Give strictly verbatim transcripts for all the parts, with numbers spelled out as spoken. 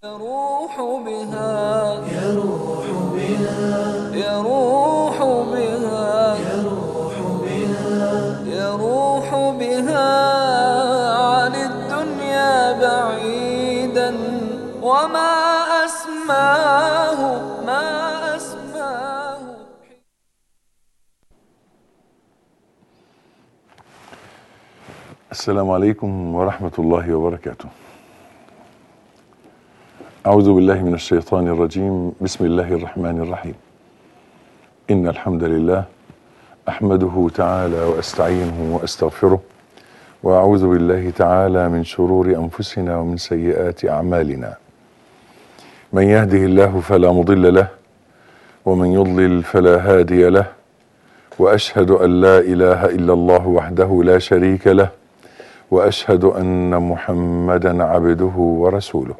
يروح بها يروح بها يروح بها يروح بها يروح بها عن الدنيا بعيدا. وما أسماه ما أسماه. السلام عليكم ورحمة الله وبركاته. أعوذ بالله من الشيطان الرجيم. بسم الله الرحمن الرحيم. إن الحمد لله أحمده تعالى وأستعينه وأستغفره، وأعوذ بالله تعالى من شرور أنفسنا ومن سيئات أعمالنا. من يهده الله فلا مضل له، ومن يضلل فلا هادي له، وأشهد أن لا إله إلا الله وحده لا شريك له، وأشهد أن محمدا عبده ورسوله.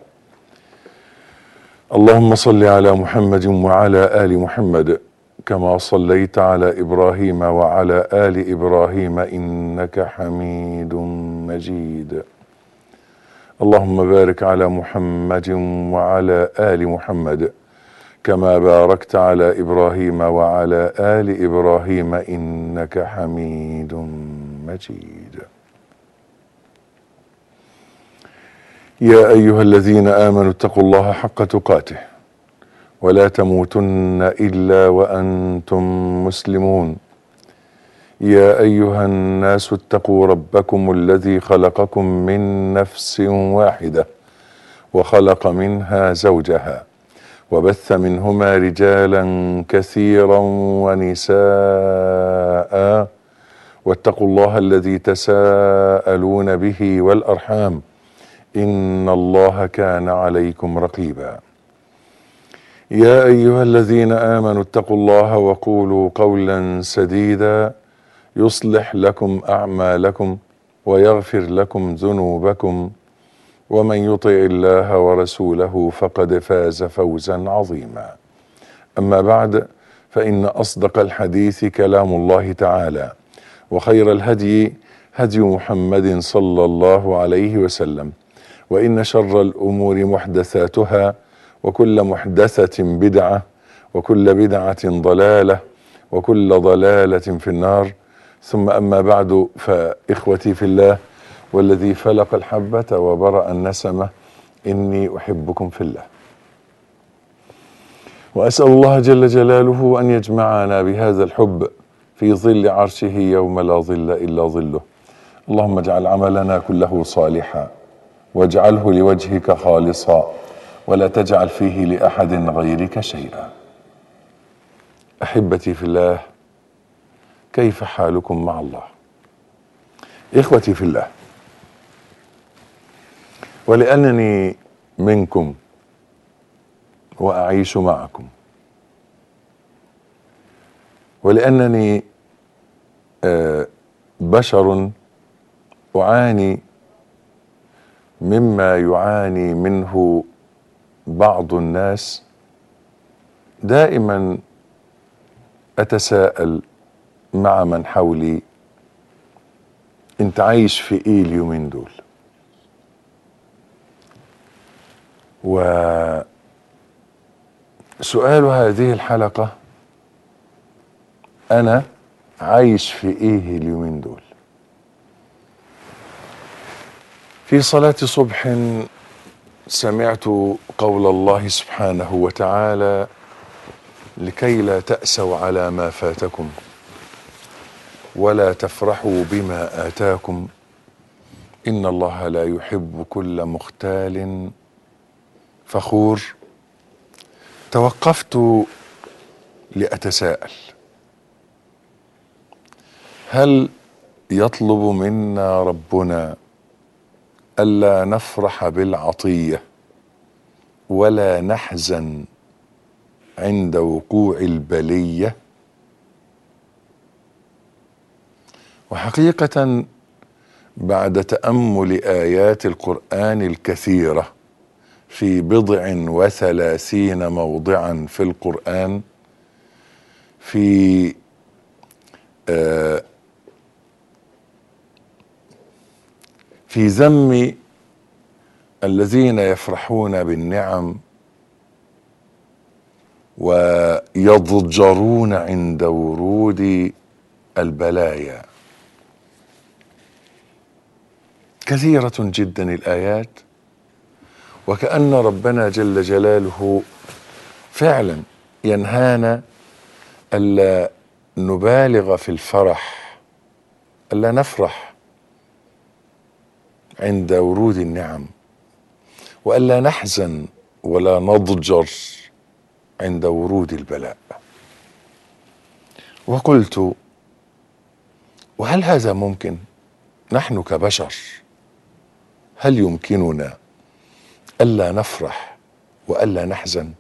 اللهم صل على محمد وعلى آل محمد كما صليت على إبراهيم وعلى آل إبراهيم إنك حميد مجيد. اللهم بارك على محمد وعلى آل محمد كما باركت على إبراهيم وعلى آل إبراهيم إنك حميد مجيد. يا أيها الذين آمنوا اتقوا الله حق تقاته ولا تموتن إلا وأنتم مسلمون. يا أيها الناس اتقوا ربكم الذي خلقكم من نفس واحدة وخلق منها زوجها وبث منهما رجالا كثيرا ونساء، واتقوا الله الذي تساءلون به والأرحام إن الله كان عليكم رقيبا. يا أيها الذين آمنوا اتقوا الله وقولوا قولا سديدا يصلح لكم أعمالكم ويغفر لكم ذنوبكم، ومن يطع الله ورسوله فقد فاز فوزا عظيما. أما بعد، فإن أصدق الحديث كلام الله تعالى، وخير الهدي هدي محمد صلى الله عليه وسلم، وإن شر الأمور محدثاتها، وكل محدثة بدعة، وكل بدعة ضلالة، وكل ضلالة في النار. ثم أما بعد، فإخوتي في الله والذي فلق الحبة وبرأ النسمة، إني أحبكم في الله، وأسأل الله جل جلاله أن يجمعنا بهذا الحب في ظل عرشه يوم لا ظل إلا ظله. اللهم اجعل عملنا كله صالحا، واجعله لوجهك خالصا، ولا تجعل فيه لأحد غيرك شيئا. أحبتي في الله، كيف حالكم مع الله؟ إخوتي في الله، ولأنني منكم وأعيش معكم، ولأنني بشر أعاني مما يعاني منه بعض الناس، دائما أتساءل مع من حولي: انت عايش في ايه اليومين دول؟ وسؤال هذه الحلقة: انا عايش في ايه اليومين دول؟ في صلاة صبح سمعت قول الله سبحانه وتعالى: لكي لا تأسوا على ما فاتكم ولا تفرحوا بما آتاكم إن الله لا يحب كل مختال فخور. توقفت لأتساءل: هل يطلب منا ربنا ألا نفرح بالعطية ولا نحزن عند وقوع البلية؟ وحقيقة بعد تأمل آيات القرآن الكثيرة في بضع وثلاثين موضعا في القرآن في آه في ذم الذين يفرحون بالنعم ويضجرون عند ورود البلايا. كثيرة جدا الآيات، وكأن ربنا جل جلاله فعلا ينهانا ألا نبالغ في الفرح، ألا نفرح عند ورود النعم، وألا نحزن ولا نضجر عند ورود البلاء. وقلت: وهل هذا ممكن؟ نحن كبشر هل يمكننا ألا نفرح وألا نحزن؟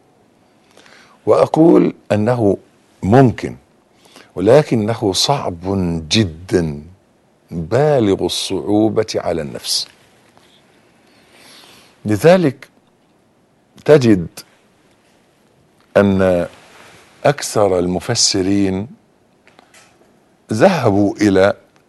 وأقول أنه ممكن، ولكنه صعب جدا بالغ الصعوبة على النفس. لذلك تجد أن أكثر المفسرين ذهبوا إلى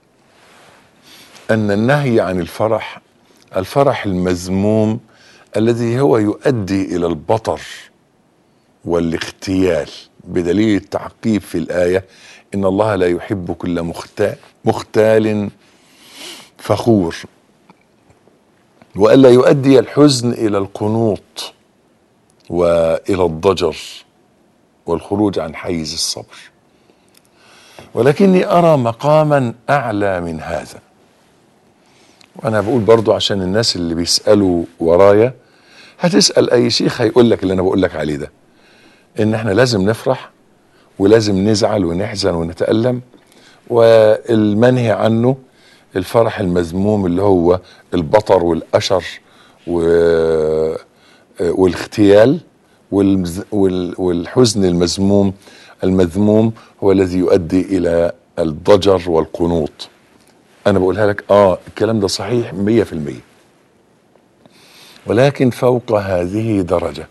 أن النهي عن الفرح الفرح المذموم الذي هو يؤدي إلى البطر والاختيال، بدليل التعقيب في الآية: إن الله لا يحب كل مختال, مختال فخور، وألا يؤدي الحزن إلى القنوط وإلى الضجر والخروج عن حيز الصبر. ولكني أرى مقاما أعلى من هذا، وأنا بقول برضو عشان الناس اللي بيسألوا ورايا، هتسأل أي شيخ هيقول لك اللي أنا بقول لك عليه ده، إن إحنا لازم نفرح ولازم نزعل ونحزن ونتألم، والمنهي عنه الفرح المذموم اللي هو البطر والأشر والاختيال، والحزن المذموم المذموم هو الذي يؤدي إلى الضجر والقنوط. أنا بقولها لك آه الكلام ده صحيح مية في المية، ولكن فوق هذه درجة،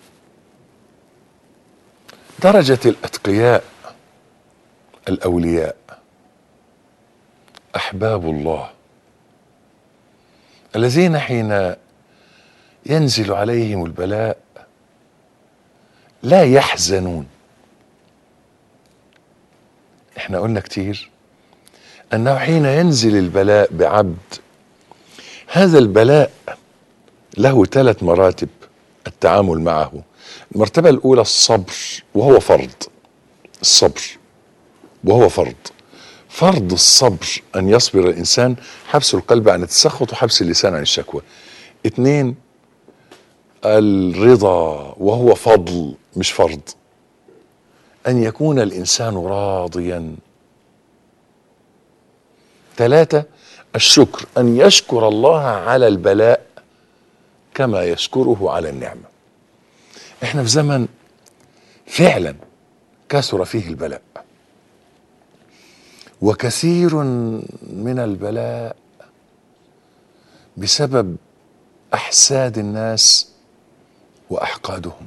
درجة الأتقياء الأولياء أحباب الله الذين حين ينزل عليهم البلاء لا يحزنون. احنا قلنا كتير أنه حين ينزل البلاء بعبد، هذا البلاء له ثلاث مراتب التعامل معه. المرتبة الأولى الصبر، وهو فرض. الصبر وهو فرض. فرض الصبر أن يصبر الإنسان، حبس القلب عن التسخط وحبس اللسان عن الشكوى. اتنين الرضا، وهو فضل مش فرض، أن يكون الإنسان راضيا. ثلاثة الشكر، أن يشكر الله على البلاء كما يشكره على النعمة. احنا في زمن فعلا كثر فيه البلاء، وكثير من البلاء بسبب أحساد الناس وأحقادهم.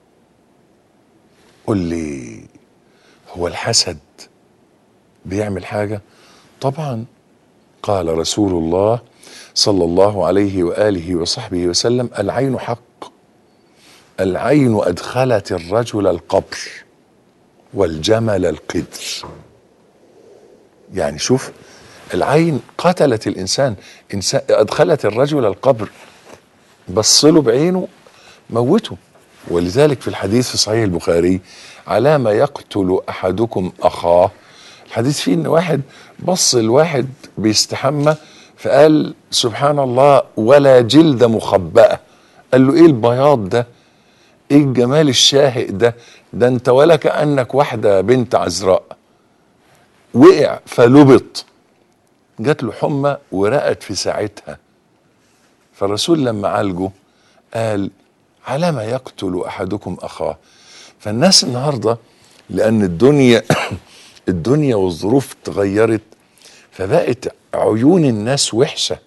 قل لي، هو الحسد بيعمل حاجة؟ طبعا. قال رسول الله صلى الله عليه وآله وصحبه وسلم: العين حق، العين أدخلت الرجل القبر والجمل القدر. يعني شوف، العين قتلت الإنسان، إنسان أدخلت الرجل القبر، بصله بعينه موته. ولذلك في الحديث في صحيح البخاري: على ما يقتل أحدكم أخاه. الحديث فيه إن واحد بص الواحد بيستحمى فقال: سبحان الله، ولا جلد مخبأة. قال له: إيه البياض ده؟ إيه الجمال الشاهق ده؟ ده أنت ولا كأنك واحدة بنت عذراء. وقع فلبط، جات له حمى ورقت في ساعتها. فالرسول لما عالجه قال: على ما يقتل أحدكم أخاه. فالناس النهاردة لأن الدنيا الدنيا والظروف تغيرت، فبقت عيون الناس وحشة.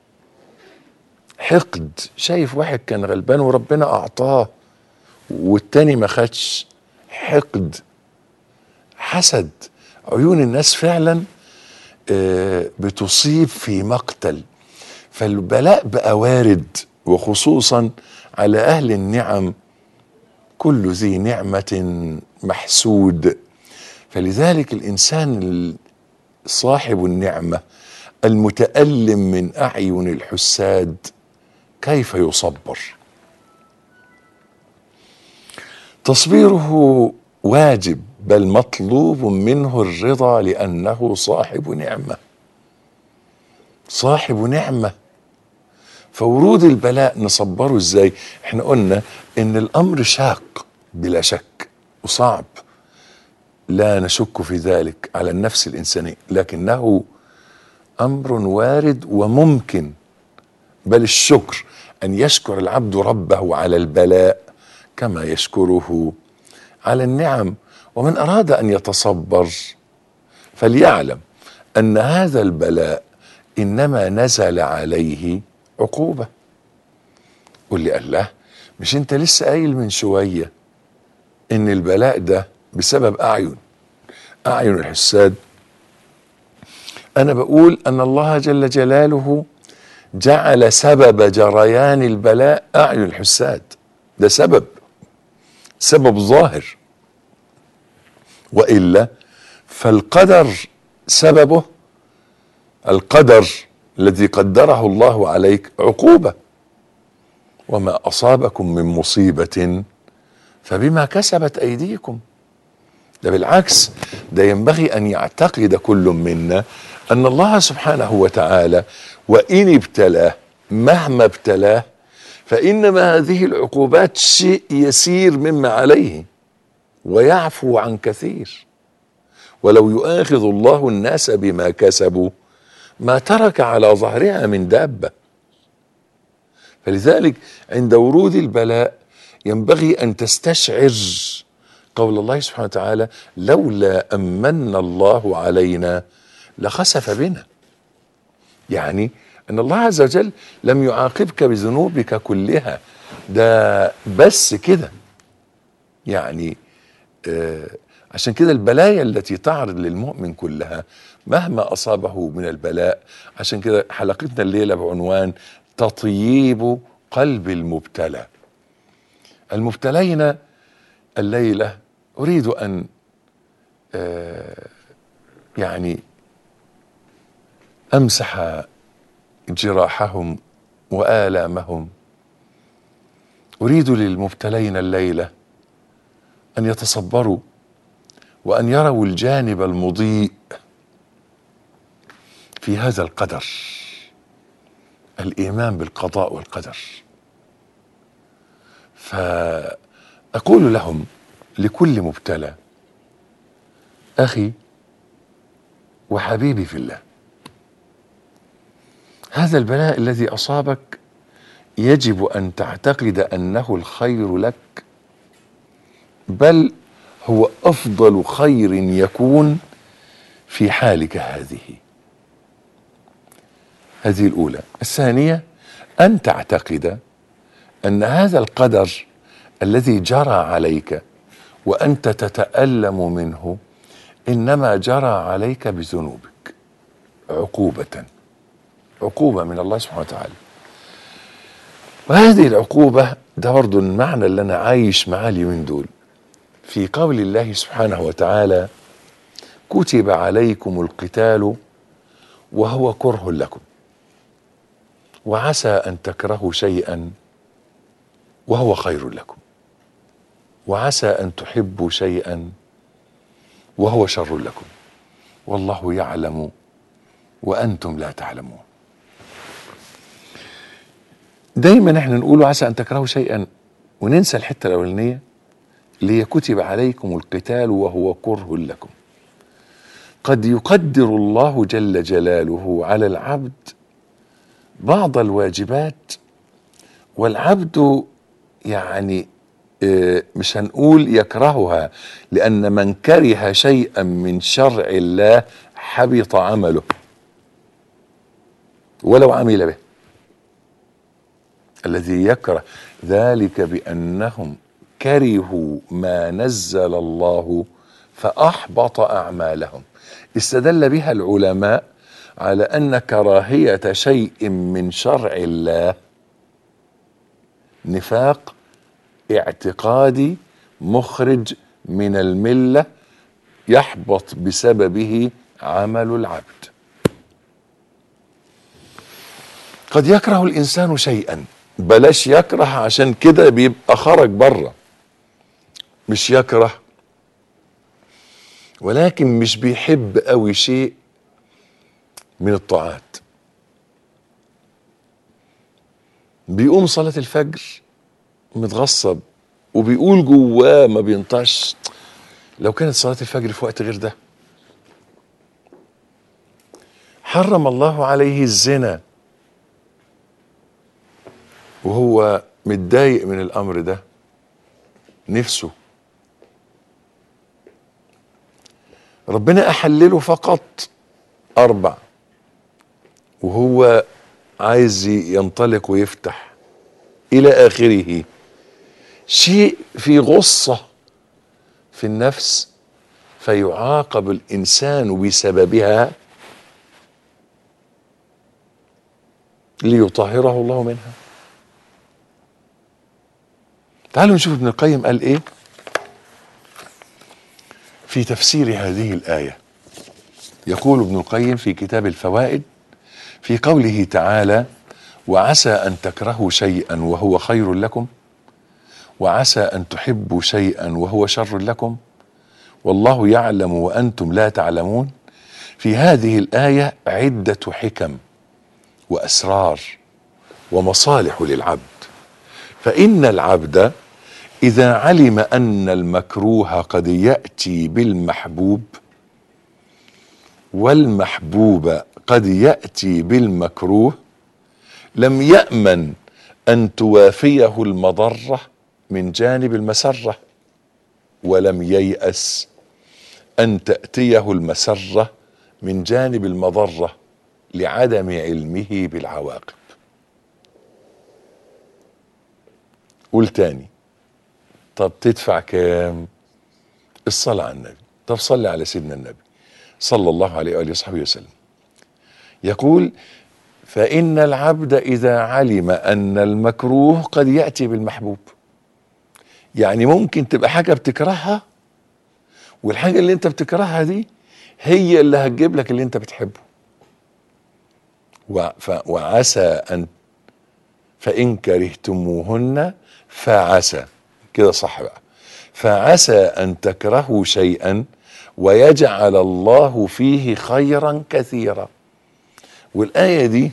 حقد، شايف واحد كان غلبان وربنا أعطاه والتاني ما خدش، حقد، حسد. عيون الناس فعلا بتصيب في مقتل. فالبلاء بقى وارد وخصوصا على أهل النعم كل ذي نعمة محسود. فلذلك الإنسان صاحب النعمة المتألم من أعين الحساد كيف يصبر؟ تصبيره واجب، بل مطلوب منه الرضا لأنه صاحب نعمة، صاحب نعمة. فورود البلاء نصبره ازاي؟ احنا قلنا ان الامر شاق بلا شك وصعب، لا نشك في ذلك على النفس الانسانية، لكنه امر وارد وممكن. بل الشكر ان يشكر العبد ربه على البلاء كما يشكره على النعم. ومن اراد ان يتصبر فليعلم ان هذا البلاء انما نزل عليه عقوبة. قل لي الله، مش انت لسه قايل من شوية ان البلاء ده بسبب اعين اعين الحساد؟ انا بقول ان الله جل جلاله جعل سبب جريان البلاء اعين الحساد، ده سبب سبب ظاهر، وإلا فالقدر سببه القدر الذي قدره الله عليك عقوبة. وما أصابكم من مصيبة فبما كسبت أيديكم. ده بالعكس، ده ينبغي أن يعتقد كل منا أن الله سبحانه وتعالى وإن ابتلاه مهما ابتلاه فإنما هذه العقوبات شيء يسير مما عليه ويعفو عن كثير. ولو يؤاخذ الله الناس بما كسبوا ما ترك على ظهرها من دابة. فلذلك عند ورود البلاء ينبغي أن تستشعر قول الله سبحانه وتعالى: لولا أمن الله علينا لخسف بنا. يعني أن الله عز وجل لم يعاقبك بذنوبك كلها، ده بس كده. يعني آه عشان كده البلايا التي تعرض للمؤمن كلها مهما أصابه من البلاء، عشان كده حلقتنا الليلة بعنوان تطييب قلب المبتلى. المبتلين الليلة أريد أن آه يعني أمسح جراحهم وآلامهم. أريد للمبتلين الليلة أن يتصبروا وأن يروا الجانب المضيء في هذا القدر، الإيمان بالقضاء والقدر. فأقول لهم لكل مبتلى: أخي وحبيبي في الله، هذا البلاء الذي أصابك يجب أن تعتقد أنه الخير لك، بل هو أفضل خير يكون في حالك هذه. هذه الأولى. الثانية أن تعتقد أن هذا القدر الذي جرى عليك وأنت تتألم منه إنما جرى عليك بذنوبك، عقوبة عقوبة من الله سبحانه وتعالى. وهذه العقوبة ده برضه المعنى اللي أنا عايش معاه اليومين دول في قول الله سبحانه وتعالى: كتب عليكم القتال وهو كره لكم وعسى أن تكرهوا شيئا وهو خير لكم وعسى أن تحبوا شيئا وهو شر لكم والله يعلم وأنتم لا تعلمون. دايما احنا نقول عسى أن تكرهوا شيئا وننسى الحتة الأولانية اللي هي كتب عليكم القتال وهو كره لكم. قد يقدر الله جل جلاله على العبد بعض الواجبات والعبد يعني مش هنقول يكرهها، لأن من كره شيئا من شرع الله حبط عمله ولو عمل به. الذي يكره ذلك بأنهم كرهوا ما نزل الله فأحبط أعمالهم. استدل بها العلماء على أن كراهية شيء من شرع الله نفاق اعتقادي مخرج من الملة يحبط بسببه عمل العبد. قد يكره الإنسان شيئا، بلاش يكره عشان كده بيبقى خرج بره، مش يكره، ولكن مش بيحب قوي شيء من الطاعات. بيقوم صلاة الفجر متغصب وبيقول جواه ما بينطعش لو كانت صلاة الفجر في وقت غير ده. حرم الله عليه الزنا وهو متضايق من الأمر ده نفسه. ربنا أحلله فقط أربع وهو عايز ينطلق ويفتح إلى آخره. شيء في غصة في النفس فيعاقب الإنسان بسببها ليطهره الله منها. تعالوا نشوف ابن القيم قال ايه في تفسير هذه الآية. يقول ابن القيم في كتاب الفوائد في قوله تعالى: وعسى أن تكرهوا شيئا وهو خير لكم، وعسى أن تحبوا شيئا وهو شر لكم، والله يعلم وأنتم لا تعلمون. في هذه الآية عدة حكم وأسرار ومصالح للعبد. فإن العبد إذا علم أن المكروه قد يأتي بالمحبوب والمحبوب قد يأتي بالمكروه لم يأمن أن توافيه المضرة من جانب المسرة، ولم ييأس أن تأتيه المسرة من جانب المضرة لعدم علمه بالعواقب. قول تاني. طب تدفع كام؟ الصلاة على النبي. طب صلي على سيدنا النبي صلى الله عليه وآله وصحبه وسلم. يقول: فإن العبد إذا علم أن المكروه قد يأتي بالمحبوب. يعني ممكن تبقى حاجة بتكرهها والحاجة اللي انت بتكرهها دي هي اللي هتجيب لك اللي انت بتحبه. وعسى أن فإن كرهتموهن فعسى، كده صح بقى، فعسى أن تكرهوا شيئا ويجعل الله فيه خيرا كثيرا. والآية دي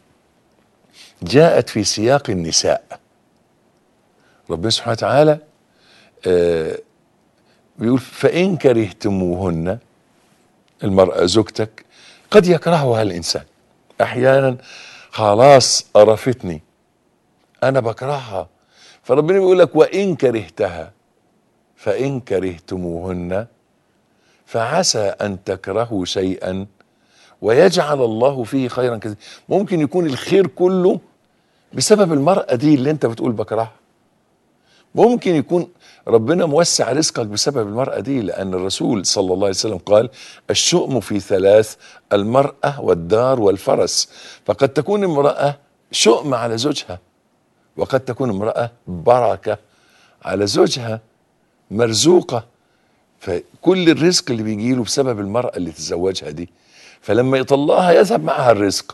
جاءت في سياق النساء. ربنا سبحانه وتعالى آه بيقول: فإن كرهتموهن، المرأة زوجتك قد يكرهها الإنسان أحيانا، خلاص قرفتني أنا بكرهها، فربنا بيقول لك: وإن كرهتها فإن كرهتموهن فعسى أن تكرهوا شيئا ويجعل الله فيه خيرا كثيرا. ممكن يكون الخير كله بسبب المرأة دي اللي انت بتقول بكرهها. ممكن يكون ربنا موسع رزقك بسبب المرأة دي، لأن الرسول صلى الله عليه وسلم قال: الشؤم في ثلاث: المرأة والدار والفرس. فقد تكون امرأة شؤم على زوجها، وقد تكون امرأة بركة على زوجها، مرزوقة. فكل الرزق اللي بيجيله بسبب المرأة اللي تتزوجها دي، فلما يطلقها يذهب معها الرزق.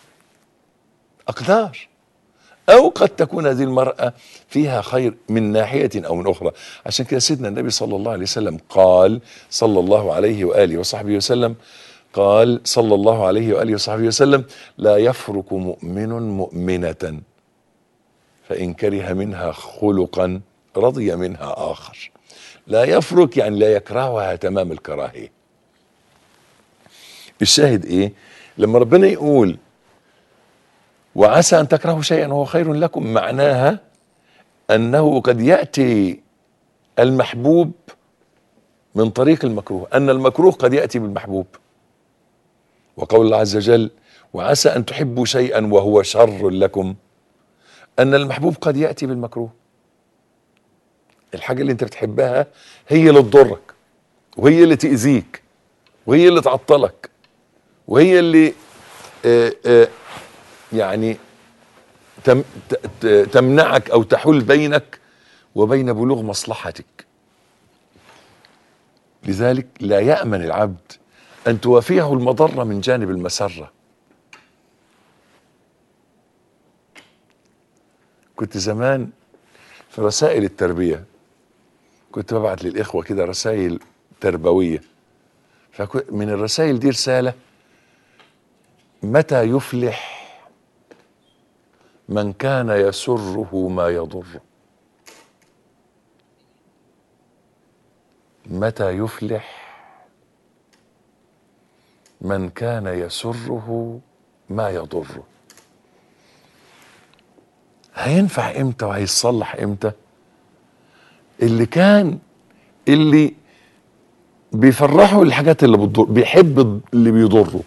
أقدار. أو قد تكون هذه المرأة فيها خير من ناحية أو من أخرى. عشان كده سيدنا النبي صلى الله عليه وسلم قال صلى الله عليه وآله وصحبه وسلم قال صلى الله عليه وآله وصحبه وسلم: لا يفرق مؤمن مؤمنة فإن كره منها خلقا رضي منها آخر. لا يفرق يعني لا يكرهها تمام الكراهية. الشاهد ايه؟ لما ربنا يقول: وعسى أن تكرهوا شيئا وهو خير لكم، معناها أنه قد يأتي المحبوب من طريق المكروه، أن المكروه قد يأتي بالمحبوب. وقول الله عز وجل: وعسى أن تحبوا شيئا وهو شر لكم، أن المحبوب قد يأتي بالمكروه. الحاجة اللي انت بتحبها هي اللي تضرك، وهي اللي تأذيك، وهي اللي تعطلك، وهي اللي آآ آآ يعني تم تمنعك أو تحول بينك وبين بلوغ مصلحتك. لذلك لا يأمن العبد أن توافيه المضرة من جانب المسرة. كنت زمان في رسائل التربية كنت ببعت للإخوة كده رسائل تربوية، فمن الرسائل دي رسالة: متى يفلح من كان يسره ما يضره. متى يفلح من كان يسره ما يضره. هينفع امتى وهيصلح امتى؟ اللي كان اللي بيفرحوا الحاجات اللي بتضر، بيحب اللي بيضره،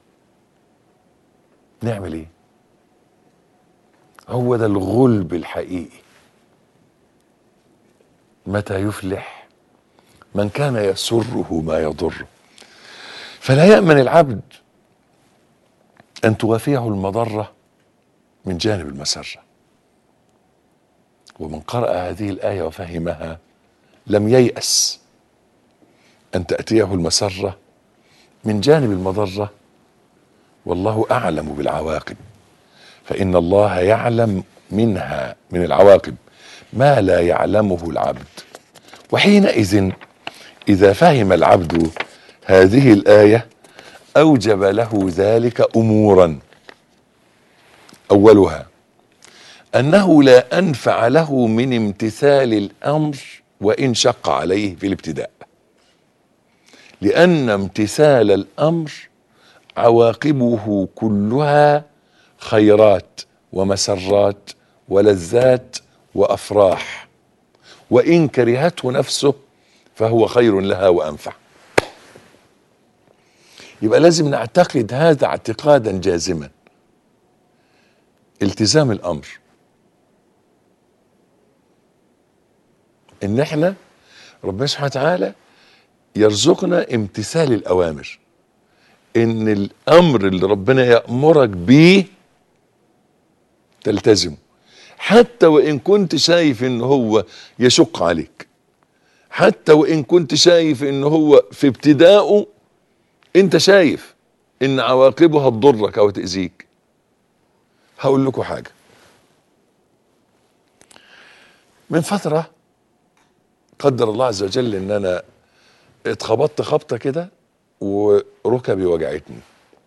نعمل ايه؟ هو ده الغلب الحقيقي. متى يفلح من كان يسره ما يضره. فلا يأمن العبد أن توافيه المضرة من جانب المسرة. ومن قرأ هذه الآية وفهمها لم ييأس أن تأتيه المسرة من جانب المضرة، والله أعلم بالعواقب، فإن الله يعلم منها من العواقب ما لا يعلمه العبد. وحينئذ إذا فهم العبد هذه الآية أوجب له ذلك أمورا: أولها أنه لا أنفع له من امتثال الأمر وإن شق عليه في الابتداء، لأن امتثال الأمر عواقبه كلها خيرات ومسرات ولذات وأفراح، وإن كرهته نفسه فهو خير لها وأنفع. يبقى لازم نعتقد هذا اعتقادا جازما: التزام الأمر، إن احنا ربنا سبحانه وتعالى يرزقنا امتثال الأوامر، إن الأمر اللي ربنا يأمرك بيه تلتزمه، حتى وإن كنت شايف إن هو يشق عليك، حتى وإن كنت شايف إن هو في ابتدائه أنت شايف إن عواقبه هتضرك أو تأذيك. هقول لكم حاجة. من فترة قدر الله عز وجل إن أنا اتخبطت خبطة كده وركبي وجعتني،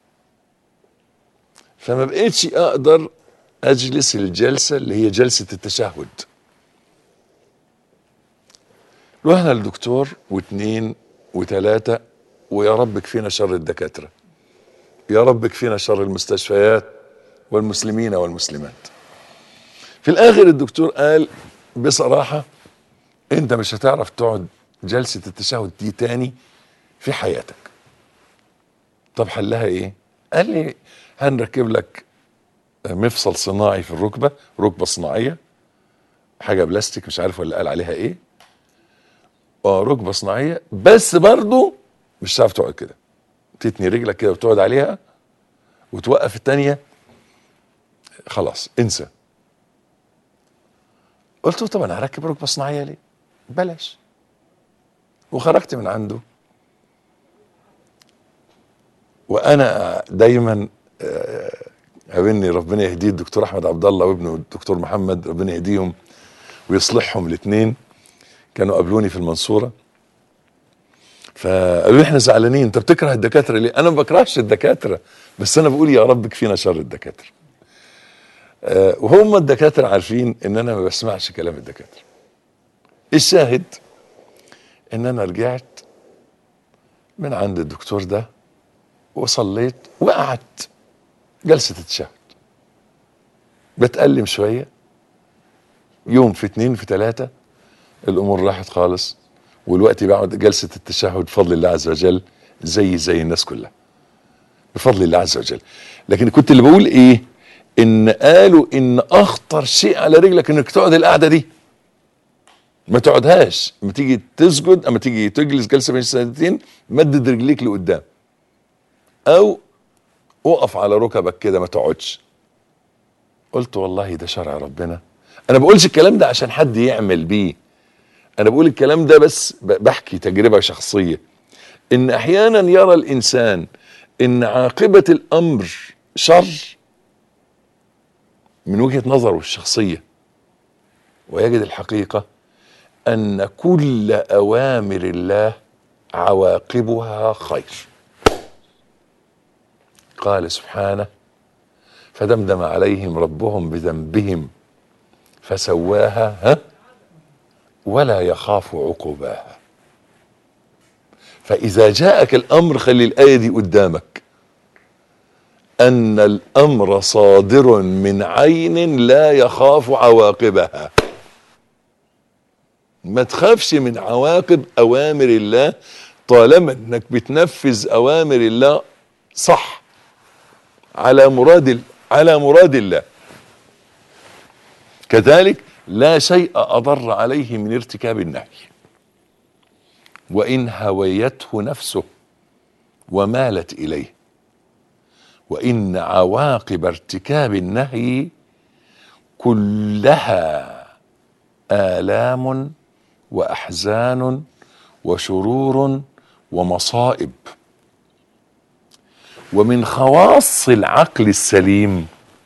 فما بقيتش أقدر أجلس الجلسة اللي هي جلسة التشهد. رحنا للدكتور واثنين وثلاثة، ويا رب كفينا شر الدكاترة، يا رب كفينا شر المستشفيات والمسلمين والمسلمات. في الآخر الدكتور قال بصراحة: أنت مش هتعرف تقعد جلسة التشهد دي تاني في حياتك. طب حلها إيه؟ قال لي: هنركب لك مفصل صناعي في الركبة، ركبة صناعية، حاجة بلاستيك مش عارف ولا قال عليها إيه، اه ركبة صناعية، بس برضو مش هتعرف تقعد كده، تتني رجلك كده وتقعد عليها وتوقف التانية، خلاص انسى. قلت له: طب انا هركب ركبة صناعية ليه؟ بلاش. وخرجت من عنده. وانا دايما قابلني ربنا يهديه الدكتور احمد عبد الله وابنه الدكتور محمد، ربنا يهديهم ويصلحهم الاثنين، كانوا قابلوني في المنصورة، فقالوا لي: احنا زعلانين، انت بتكره الدكاترة ليه؟ انا ما بكرهش الدكاترة، بس انا بقول يا رب كفينا شر الدكاترة. أه وهم الدكاترة عارفين ان انا ما بسمعش كلام الدكاترة. الشاهد ان انا رجعت من عند الدكتور ده وصليت وقعدت جلسة التشهد، بتألم شوية، يوم في اتنين في تلاتة الامور راحت خالص، والوقت بعد جلسة التشهد بفضل الله عز وجل زي زي الناس كلها بفضل الله عز وجل. لكن كنت اللي بقول ايه؟ ان قالوا ان اخطر شيء على رجلك انك تقعد القعدة دي، ما تقعدهاش، اما تيجي تسجد، اما تيجي تجلس جلسة بين السجدتين مدد رجليك لقدام، او اقف على ركبك كده ما تقعدش. قلت والله ده شرع ربنا. انا بقولش الكلام ده عشان حد يعمل بيه، انا بقول الكلام ده بس بحكي تجربة شخصية، ان احيانا يرى الانسان ان عاقبة الامر شر من وجهة نظره الشخصية، ويجد الحقيقة ان كل اوامر الله عواقبها خير. قال سبحانه: فدمدم عليهم ربهم بذنبهم فسواها ها ولا يخاف عقباها. فإذا جاءك الأمر خلي الآية دي قدامك، أن الأمر صادر من عين لا يخاف عواقبها. ما تخافش من عواقب أوامر الله طالما أنك بتنفذ أوامر الله صح على مراد على مراد الله. كذلك لا شيء أضر عليه من ارتكاب النهي، وإن هويته نفسه ومالت إليه، وإن عواقب ارتكاب النهي كلها آلام وأحزان وشرور ومصائب. ومن خواص العقل السليم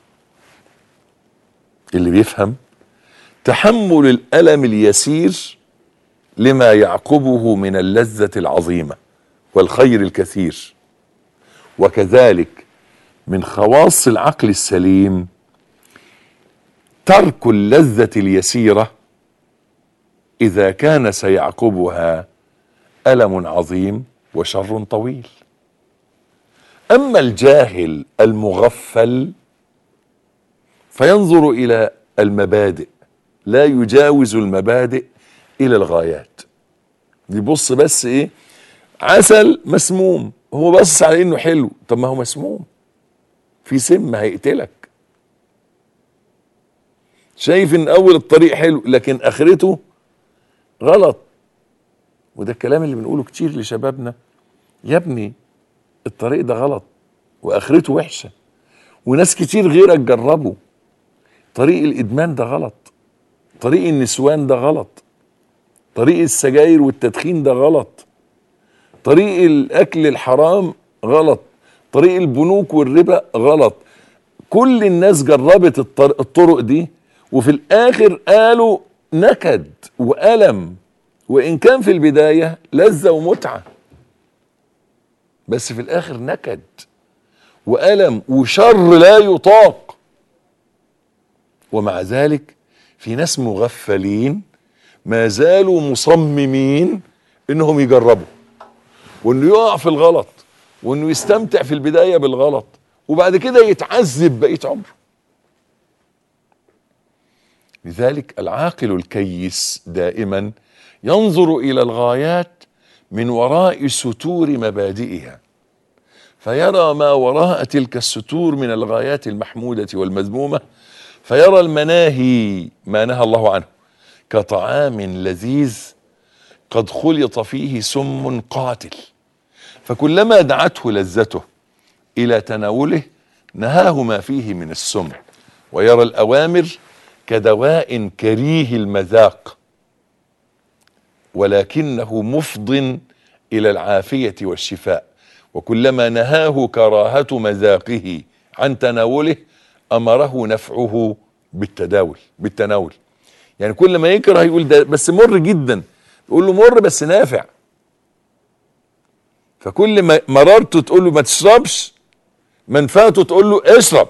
اللي بيفهم تحمل الألم اليسير لما يعقبه من اللذة العظيمة والخير الكثير. وكذلك من خواص العقل السليم ترك اللذة اليسيرة إذا كان سيعقبها ألم عظيم وشر طويل. أما الجاهل المغفل فينظر إلى المبادئ لا يجاوز المبادئ إلى الغايات. يبص بس إيه، عسل مسموم، هو بص على إنه حلو، طب ما هو مسموم، في سم هيقتلك. شايف إن أول الطريق حلو لكن آخرته غلط. وده الكلام اللي بنقوله كتير لشبابنا، يا ابني الطريق ده غلط وآخرته وحشة، وناس كتير غيرك جربوا. طريق الإدمان ده غلط، طريق النسوان ده غلط، طريق السجاير والتدخين ده غلط، طريق الأكل الحرام غلط، طريق البنوك والربا غلط. كل الناس جربت الطرق دي وفي الآخر قالوا نكد وألم، وإن كان في البداية لذة ومتعة، بس في الآخر نكد وألم وشر لا يطاق. ومع ذلك في ناس مغفلين ما زالوا مصممين انهم يجربوا، وانه يقع في الغلط، وانه يستمتع في البداية بالغلط، وبعد كده يتعذب بقية عمره. لذلك العاقل الكيس دائما ينظر الى الغايات من وراء ستور مبادئها، فيرى ما وراء تلك الستور من الغايات المحمودة والمذمومة، فيرى المناهي ما نهى الله عنه كطعام لذيذ قد خلط فيه سم قاتل، فكلما دعته لذته إلى تناوله نهاه ما فيه من السم. ويرى الأوامر كدواء كريه المذاق ولكنه مفض إلى العافية والشفاء، وكلما نهاه كراهة مذاقه عن تناوله أمره نفعه بالتداول بالتناول. يعني كل ما يكره يقول ده بس مر جدا، يقول له مر بس نافع. فكل ما مررته تقول له ما تشربش، منفعته تقول له اشرب.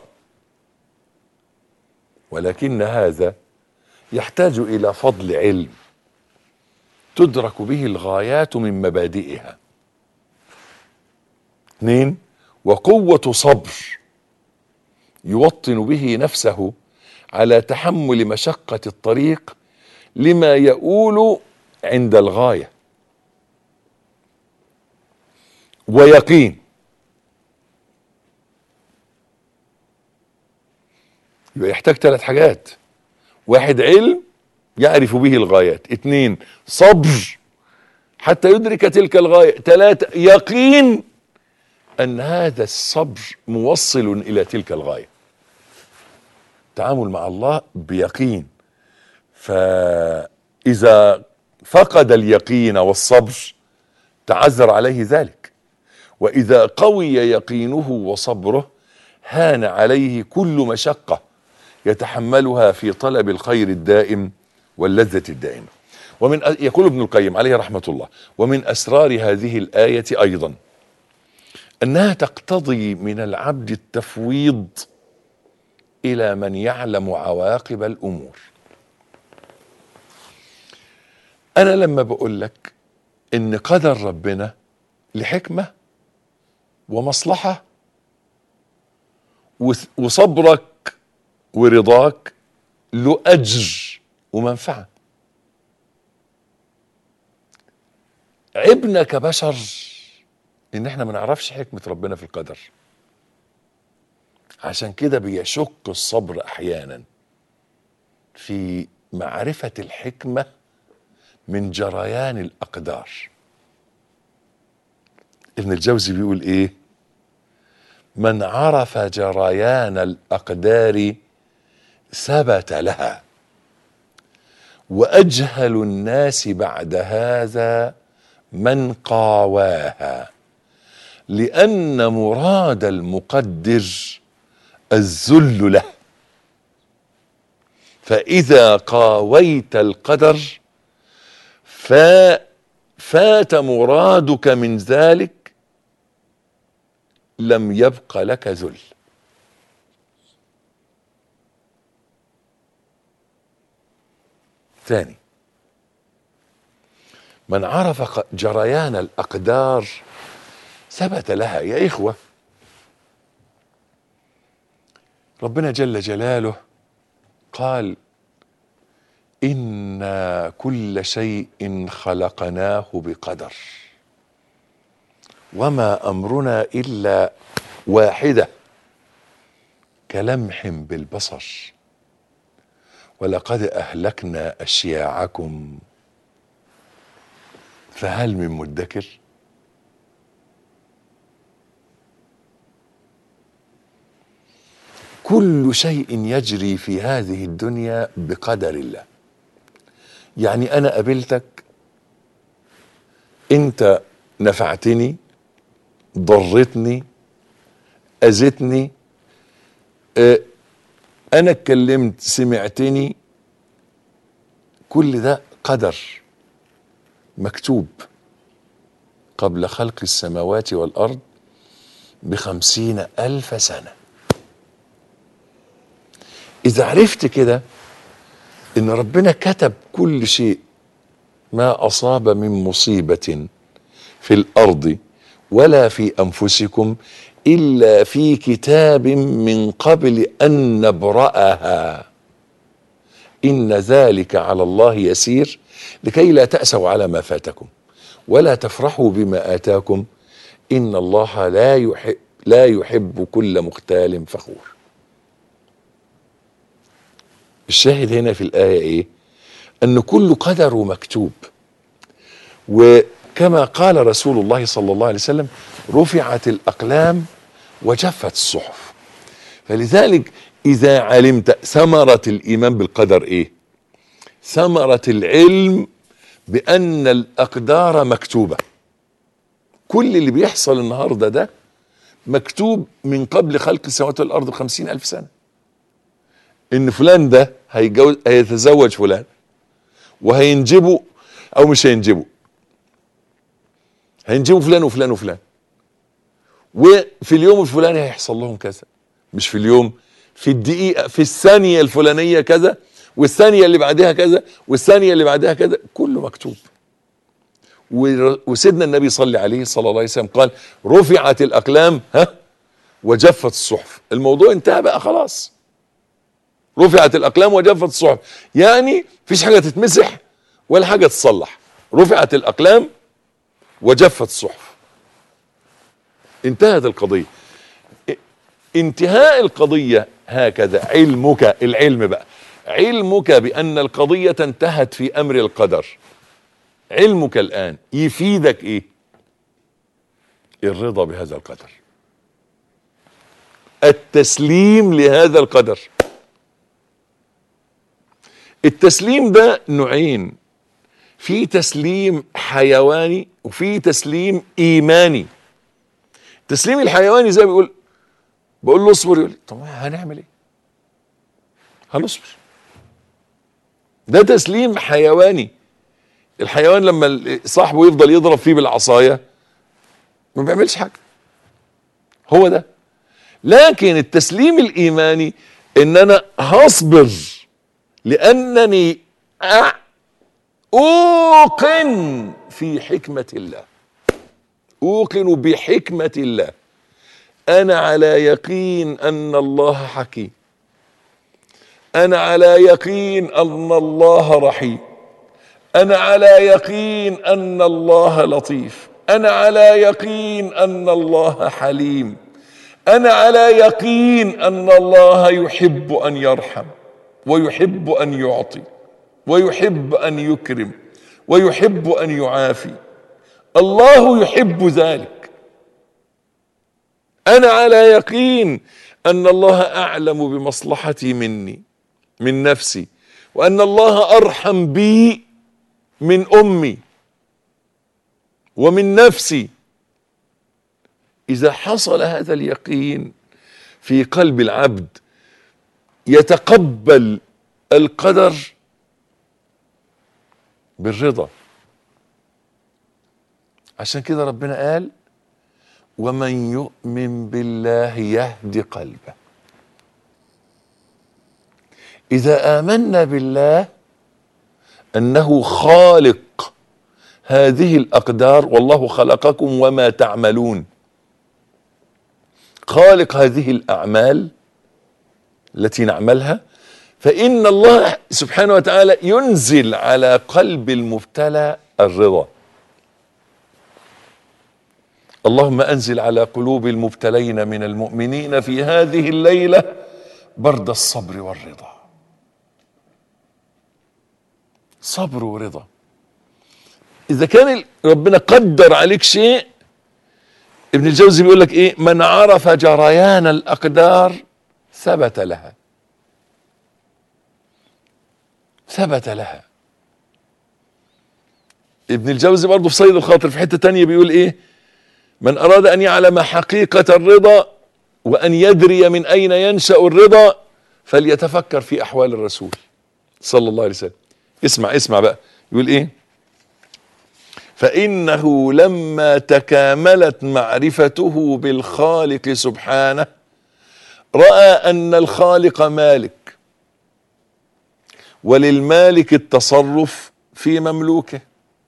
ولكن هذا يحتاج إلى فضل علم تدرك به الغايات من مبادئها. اثنين، وقوة صبر يوطن به نفسه على تحمل مشقة الطريق لما يؤول عند الغاية. ويقين، يبقى يحتاج ثلاث حاجات: واحد علم يعرف به الغايات، اثنين صبر حتى يدرك تلك الغاية، ثلاثة يقين أن هذا الصبر موصل إلى تلك الغاية. تعامل مع الله بيقين. فإذا فقد اليقين والصبر تعذر عليه ذلك، وإذا قوي يقينه وصبره هان عليه كل مشقة يتحملها في طلب الخير الدائم واللذة الدائمة. ومن يقول ابن القيم عليه رحمة الله: ومن أسرار هذه الآية أيضا أنها تقتضي من العبد التفويض إلى من يعلم عواقب الأمور. أنا لما بقول لك إن قدر ربنا لحكمة ومصلحة، وصبرك ورضاك له أجر ومنفعة. عيبنا كبشر إن احنا ما نعرفش حكمة ربنا في القدر، عشان كده بيشق الصبر أحيانا في معرفة الحكمة من جريان الأقدار. ابن الجوزي بيقول إيه؟ من عرف جريان الأقدار ثبت لها، وأجهل الناس بعد هذا من قاواها، لأن مراد المقدر الذل له، فإذا قاويت القدر ففات مرادك من ذلك لم يبق لك ذل. ثاني، من عرف جريان الأقدار ثبت لها. يا إخوة، ربنا جل جلاله قال: إنا كل شيء خلقناه بقدر، وما أمرنا إلا واحدة كلمح بالبصر، ولقد أهلكنا أشياعكم فهل من مدكر. كل شيء يجري في هذه الدنيا بقدر الله. يعني أنا قابلتك، أنت نفعتني، ضرتني، أذتني، أه أنا اتكلمت، سمعتني، كل ده قدر مكتوب قبل خلق السماوات والأرض بخمسين ألف سنة. إذا عرفت كده إن ربنا كتب كل شيء، ما أصاب من مصيبة في الأرض ولا في أنفسكم إلا في كتاب من قبل أن نبرأها، إن ذلك على الله يسير، لكي لا تأسوا على ما فاتكم ولا تفرحوا بما آتاكم، إن الله لا يحب لا يحب كل مختال فخور. الشاهد هنا في الآية إيه؟ أن كل قدر مكتوب. وكما قال رسول الله صلى الله عليه وسلم: رفعت الأقلام وجفت الصحف. فلذلك إذا علمت ثمرة الإيمان بالقدر إيه؟ ثمرة العلم بأن الأقدار مكتوبة. كل اللي بيحصل النهاردة ده مكتوب من قبل خلق السماوات والأرض بخمسين ألف سنة. إن فلان ده هيجوز، هيتزوج فلان، وهينجبه أو مش هينجبه، هينجبوا فلان وفلان وفلان، وفي اليوم الفلاني هيحصل لهم كذا، مش في اليوم، في الدقيقة، في الثانية الفلانية كذا، والثانية اللي بعدها كذا، والثانية اللي بعدها كذا، كله مكتوب. وسيدنا النبي صلى عليه صلى الله عليه وسلم قال: رفعت الأقلام ها وجفت الصحف. الموضوع انتهى بقى خلاص. رفعت الأقلام وجفت الصحف، يعني مفيش حاجة تتمسح ولا حاجة تصلح. رفعت الأقلام وجفت الصحف، انتهت القضية. انتهاء القضية هكذا. علمك، العلم بقى، علمك بأن القضية انتهت في أمر القدر، علمك الآن يفيدك إيه؟ الرضا بهذا القدر، التسليم لهذا القدر. التسليم ده نوعين، في تسليم حيواني وفي تسليم ايماني. التسليم الحيواني زي ما بيقول بقول له اصبر، يقول لي طب هنعمل ايه؟ هنصبر. ده تسليم حيواني. الحيوان لما صاحبه يفضل يضرب فيه بالعصايه ما بيعملش حاجه، هو ده. لكن التسليم الايماني ان انا هصبر لانني اوقن في حكمه الله، اوقن بحكمه الله. انا على يقين ان الله حكيم، انا على يقين ان الله رحيم، انا على يقين ان الله لطيف، انا على يقين ان الله حليم، انا على يقين ان الله يحب ان يرحم ويحب ان يعطي ويحب ان يكرم ويحب ان يعافي. الله يحب ذلك. انا على يقين ان الله اعلم بمصلحتي مني من نفسي، وان الله ارحم بي من امي ومن نفسي. اذا حصل هذا اليقين في قلب العبد يتقبل القدر بالرضا. عشان كده ربنا قال ومن يؤمن بالله يهدي قلبه. إذا آمنا بالله أنه خالق هذه الأقدار، والله خلقكم وما تعملون، خالق هذه الأعمال التي نعملها، فإن الله سبحانه وتعالى ينزل على قلب المبتلى الرضا. اللهم أنزل على قلوب المبتلين من المؤمنين في هذه الليلة برد الصبر والرضا. صبر ورضا. إذا كان ربنا قدر عليك شيء، ابن الجوزي بيقول لك إيه؟ من عرف جريان الأقدار ثبت لها، ثبت لها. ابن الجوزي برضه في صيد الخاطر في حتة تانية بيقول إيه؟ من أراد أن يعلم حقيقة الرضا وأن يدري من أين ينشأ الرضا فليتفكر في أحوال الرسول صلى الله عليه وسلم. اسمع اسمع بقى، يقول إيه؟ فإنه لما تكاملت معرفته بالخالق سبحانه رأى أن الخالق مالك، وللمالك التصرف في مملوكه،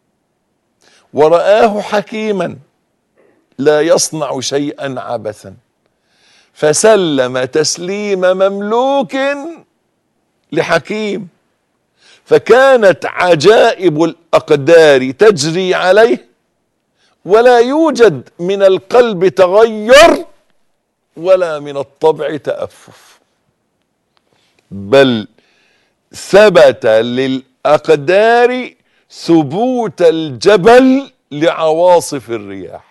ورآه حكيما لا يصنع شيئا عبثا، فسلم تسليم مملوك لحكيم، فكانت عجائب الأقدار تجري عليه ولا يوجد من القلب تغير ولا من الطبع تأفف، بل ثبت للأقدار ثبوت الجبل لعواصف الرياح.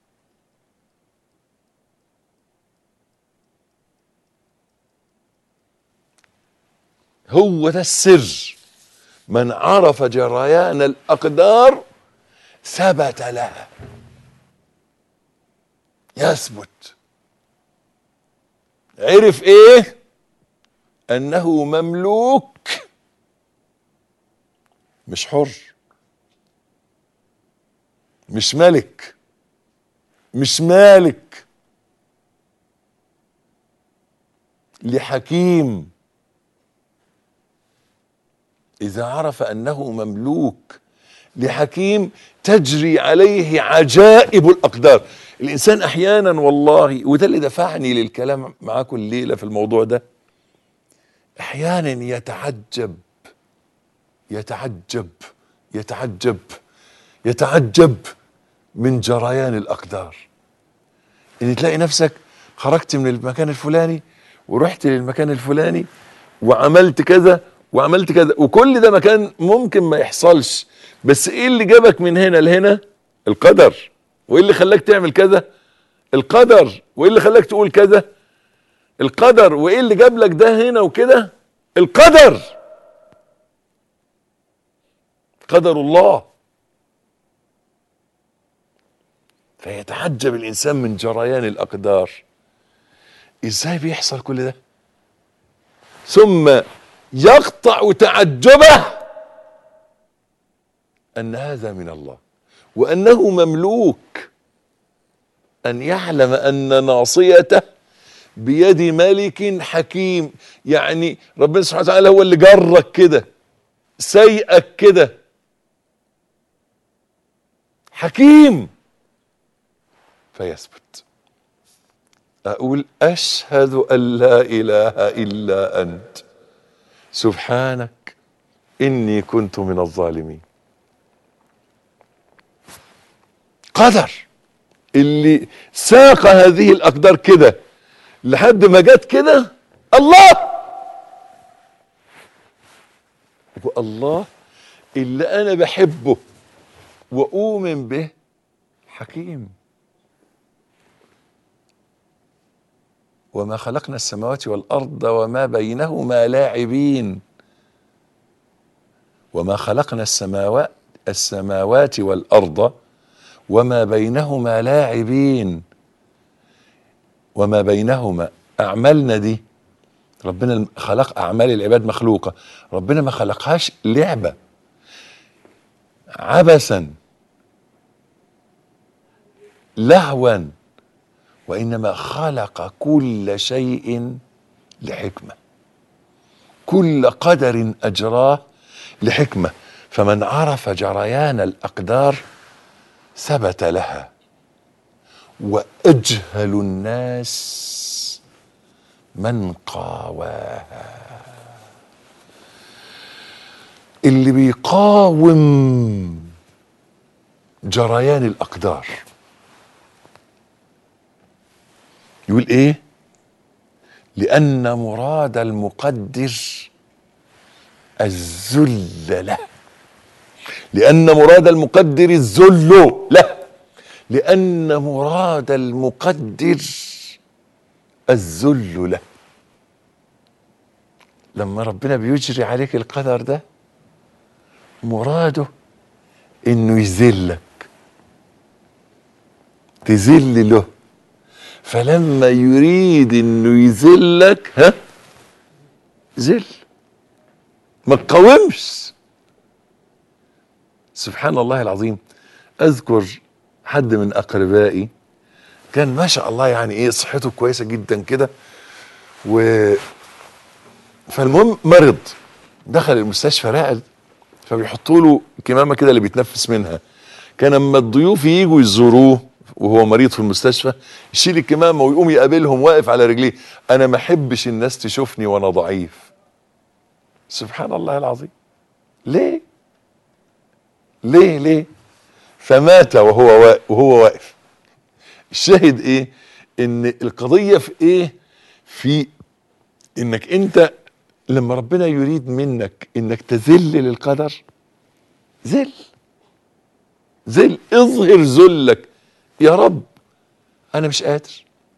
هو ده السر. من عرف جريان الأقدار ثبت لها، يثبت. عرف ايه؟ انه مملوك مش حر، مش ملك، مش مالك، لحكيم. إذا عرف أنه مملوك لحكيم تجري عليه عجائب الأقدار. الإنسان أحيانا والله، وده اللي دفعني للكلام معاكم الليلة في الموضوع ده، أحيانا يتعجب يتعجب يتعجب يتعجب من جريان الأقدار. إن تلاقي نفسك خرجت من المكان الفلاني ورحت للمكان الفلاني وعملت كذا وعملت كذا، وكل ده مكان ممكن ما يحصلش، بس ايه اللي جابك من هنا لهنا؟ القدر. وايه اللي خلاك تعمل كذا؟ القدر. وايه اللي خلاك تقول كذا؟ القدر. وايه اللي جاب لك ده هنا وكده؟ القدر. قدر الله. فيتعجب الإنسان من جريان الأقدار، إزاي بيحصل كل ده؟ ثم يقطع تعجبه أن هذا من الله، وأنه مملوك، أن يعلم أن ناصيته بيد ملك حكيم. يعني ربنا سبحانه وتعالى هو اللي جرك كده، سيئك كده، حكيم. فيثبت. أقول أشهد أن لا إله إلا أنت سبحانك إني كنت من الظالمين. قدر اللي ساق هذه الأقدار كده لحد ما جت كده الله. والله اللي أنا بحبه وأؤمن به حكيم. وما خلقنا السماوات والأرض وما بينهما لاعبين. وما خلقنا السماوات السماوات والأرض وما بينهما لاعبين. وما بينهما أعمالنا دي ربنا خلق أعمال العباد مخلوقة، ربنا ما خلقهاش لعبة عبثا لهوا، وإنما خلق كل شيء لحكمة. كل قدر أجراه لحكمة. فمن عرف جريان الأقدار ثبت لها. وأجهل الناس من قاواها. اللي بيقاوم جريان الأقدار يقول ايه؟ لأن مراد المقدر الذل له. لأن مراد المقدر الذل له. لأن مراد المقدر الذل له. لما ربنا بيجري عليك القدر ده مراده انه يذلك، تذل له. فلما يريد انه يذلك ها ذل، ما تقاومش. سبحان الله العظيم. اذكر حد من اقربائي كان ما شاء الله يعني ايه صحته كويسه جدا كده، و فالمهم مرض، دخل المستشفى راقد، فبيحطوا له كمامه كده اللي بيتنفس منها. كان اما الضيوف ييجوا يزوروه وهو مريض في المستشفى يشيل الكمامه ويقوم يقابلهم واقف على رجليه. انا ما احبش الناس تشوفني وانا ضعيف. سبحان الله العظيم. ليه ليه ليه فمات وهو واقف وهو واقف. الشاهد ايه؟ ان القضيه في ايه؟ في انك انت لما ربنا يريد منك انك تذل للقدر ذل ذل اظهر ذلك. يا رب انا مش قادر،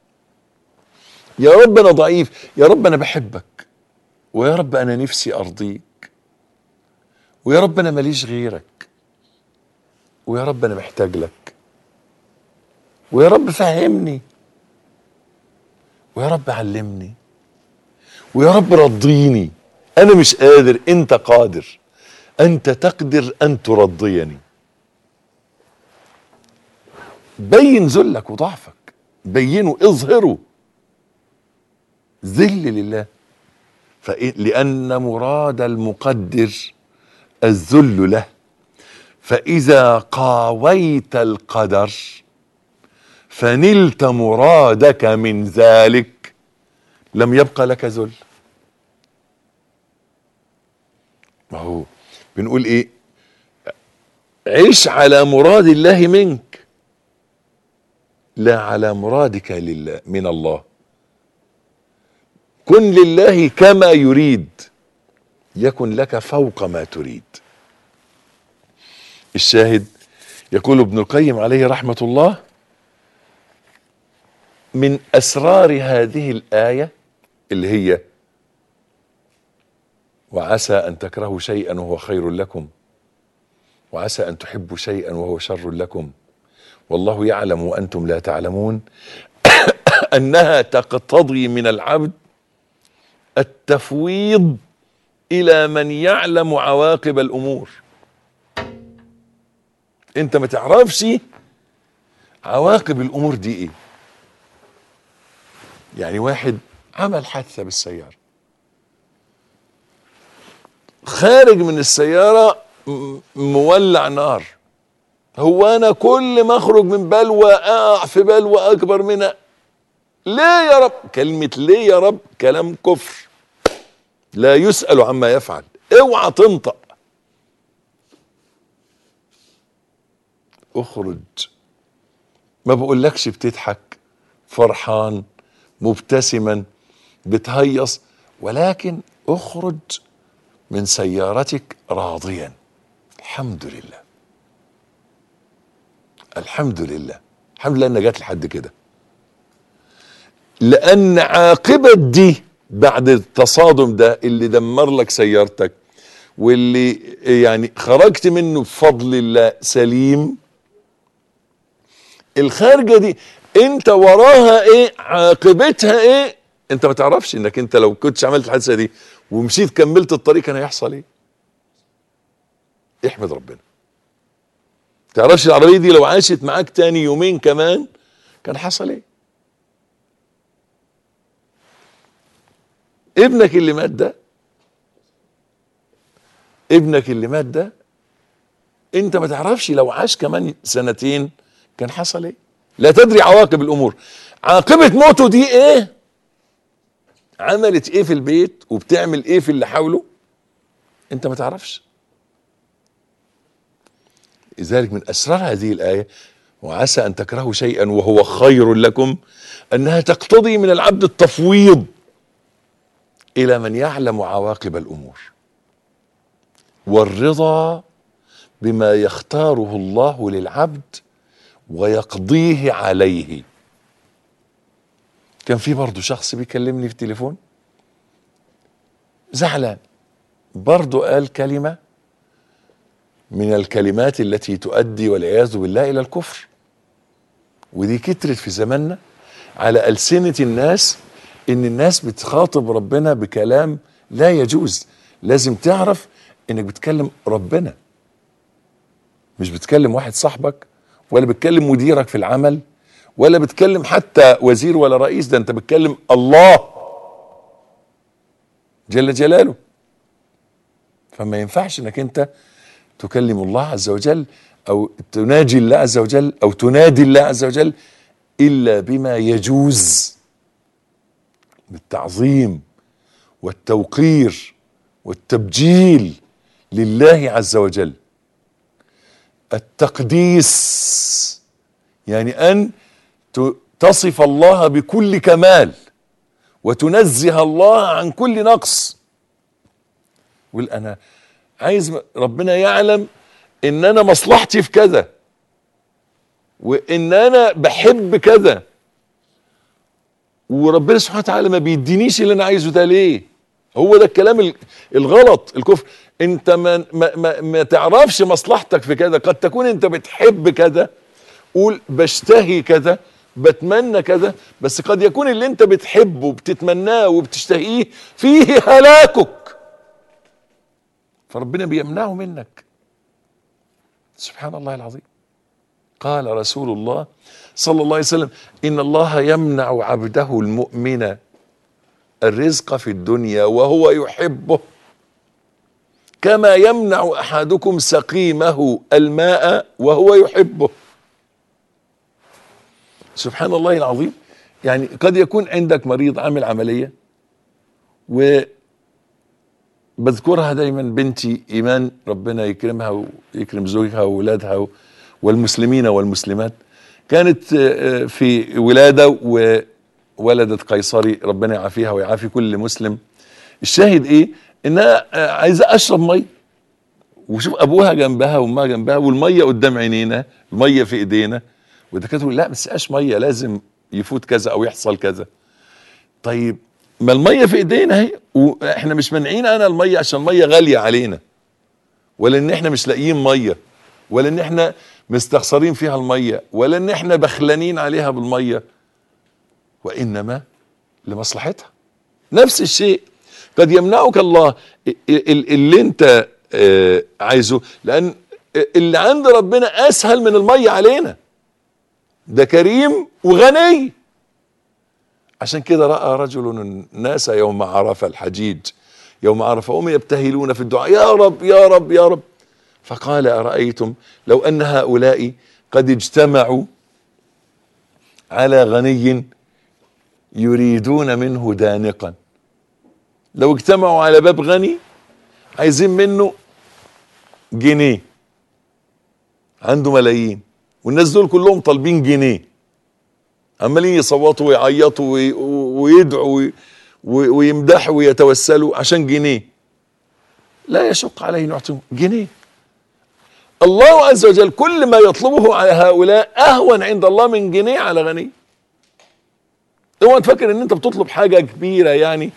يا رب انا ضعيف، يا رب انا بحبك، ويا رب انا نفسي ارضيك، ويا رب انا ماليش غيرك، ويا رب انا محتاج لك، ويا رب فهمني، ويا رب علمني، ويا رب رضيني. انا مش قادر، انت قادر، انت تقدر ان ترضيني. بين ذلك وضعفك، بينه، اظهره. ذل لله. لأن مراد المقدر الذل له. فإذا قاويت القدر فنلت مرادك من ذلك لم يبقى لك ذل. ما هو بنقول ايه؟ عيش على مراد الله منك لا على مرادك لله من الله. كن لله كما يريد يكن لك فوق ما تريد. الشاهد يقول ابن القيم عليه رحمة الله: من أسرار هذه الآية اللي هي وعسى أن تكرهوا شيئا وهو خير لكم وعسى أن تحبوا شيئا وهو شر لكم والله يعلم وأنتم لا تعلمون، أنها تقتضي من العبد التفويض إلى من يعلم عواقب الأمور. أنت ما تعرفش عواقب الأمور دي إيه. يعني واحد عمل حادثة بالسيارة، خارج من السيارة مولع نار، هو أنا كل ما أخرج من بلوى أقع في بلوى أكبر منها. ليه يا رب؟ كلمة ليه يا رب كلام كفر، لا يسأل عما يفعل. اوعى تنطق. اخرج. ما بقولكش بتضحك فرحان مبتسما بتهيص، ولكن اخرج من سيارتك راضيا. الحمد لله، الحمد لله، الحمد لله انها جات لحد كده. لان عاقبة دي بعد التصادم ده اللي دمر لك سيارتك واللي يعني خرجت منه بفضل الله سليم، الخارجة دي انت وراها ايه؟ عاقبتها ايه؟ انت ما تعرفش انك انت لو كنتش عملت الحادثة دي ومشيت كملت الطريق كان هيحصل ايه. احمد ربنا. تعرفش العربية دي لو عاشت معاك تاني يومين كمان كان حصل ايه. ابنك اللي مات ده ابنك اللي مات ده انت ما تعرفش لو عاش كمان سنتين كان حصل ايه. لا تدري عواقب الامور. عاقبة موته دي ايه؟ عملت ايه في البيت وبتعمل ايه في اللي حوله؟ انت ما تعرفش. لذلك من اسرار هذه الايه وعسى ان تكرهوا شيئا وهو خير لكم، انها تقتضي من العبد التفويض الى من يعلم عواقب الامور، والرضا بما يختاره الله للعبد ويقضيه عليه. كان في برضه شخص بيكلمني في التليفون زعلان، برضه قال كلمة من الكلمات التي تؤدي والعياذ بالله إلى الكفر، ودي كترت في زماننا على ألسنة الناس، إن الناس بتخاطب ربنا بكلام لا يجوز. لازم تعرف إنك بتكلم ربنا، مش بتكلم واحد صاحبك ولا بتكلم مديرك في العمل ولا بتكلم حتى وزير ولا رئيس، ده انت بتكلم الله جل جلاله. فما ينفعش انك انت تكلم الله عز وجل او تناجي الله عز وجل او تنادي الله عز وجل الا بما يجوز بالتعظيم والتوقير والتبجيل لله عز وجل. التقديس يعني ان تصف الله بكل كمال وتنزه الله عن كل نقص. قول انا عايز ربنا يعلم ان انا مصلحتي في كذا وان انا بحب كذا، وربنا سبحانه وتعالى ما بيدينيش اللي انا عايزه ده ليه؟ هو ده الكلام الغلط الكفر. انت ما, ما, ما, ما تعرفش مصلحتك في كذا. قد تكون انت بتحب كذا، قول بشتهي كذا بتمنى كذا، بس قد يكون اللي انت بتحبه وبتتمناه وبتشتهيه فيه هلاكك، فربنا بيمنعه منك. سبحان الله العظيم. قال رسول الله صلى الله عليه وسلم إن الله يمنع عبده المؤمن الرزق في الدنيا وهو يحبه كما يمنع أحدكم سقيمه الماء وهو يحبه. سبحان الله العظيم. يعني قد يكون عندك مريض عامل عملية، وبذكرها دايما بنتي إيمان ربنا يكرمها ويكرم زوجها وولادها والمسلمين والمسلمات، كانت في ولادة وولدت قيصري ربنا يعافيها ويعافي كل مسلم. الشاهد ايه؟ انها عايزة اشرب مية، وشوف ابوها جنبها وامها جنبها والمية قدام عينينا، المية في ايدينا، والدكاتره تقول لا ما تسقاش مية لازم يفوت كذا او يحصل كذا. طيب ما المية في ايدينا اهي، واحنا مش مانعين انا المية عشان المية غالية علينا ولا ان احنا مش لاقيين مية، ولا ان احنا مستخسرين فيها المية، ولا ان احنا بخلانين عليها بالمية، وانما لمصلحتها. نفس الشيء قد يمنعك الله اللي انت عايزه، لان اللي عند ربنا اسهل من المية علينا، ده كريم وغني. عشان كده رأى رجل الناس يوم عرف الحجيج، يوم عرف هم يبتهلون في الدعاء يا رب يا رب يا رب، فقال أرأيتم لو أن هؤلاء قد اجتمعوا على غني يريدون منه دانقا، لو اجتمعوا على باب غني عايزين منه جنيه، عنده ملايين والناس دول كلهم طالبين جنيه، عمالين يصوتوا ويعيطوا ويدعوا ويمدحوا ويتوسلوا عشان جنيه، لا يشق عليه يعطيهم جنيه. الله عز وجل كل ما يطلبه على هؤلاء اهون عند الله من جنيه على غني. اوعى تفكر ان انت بتطلب حاجه كبيره يعني.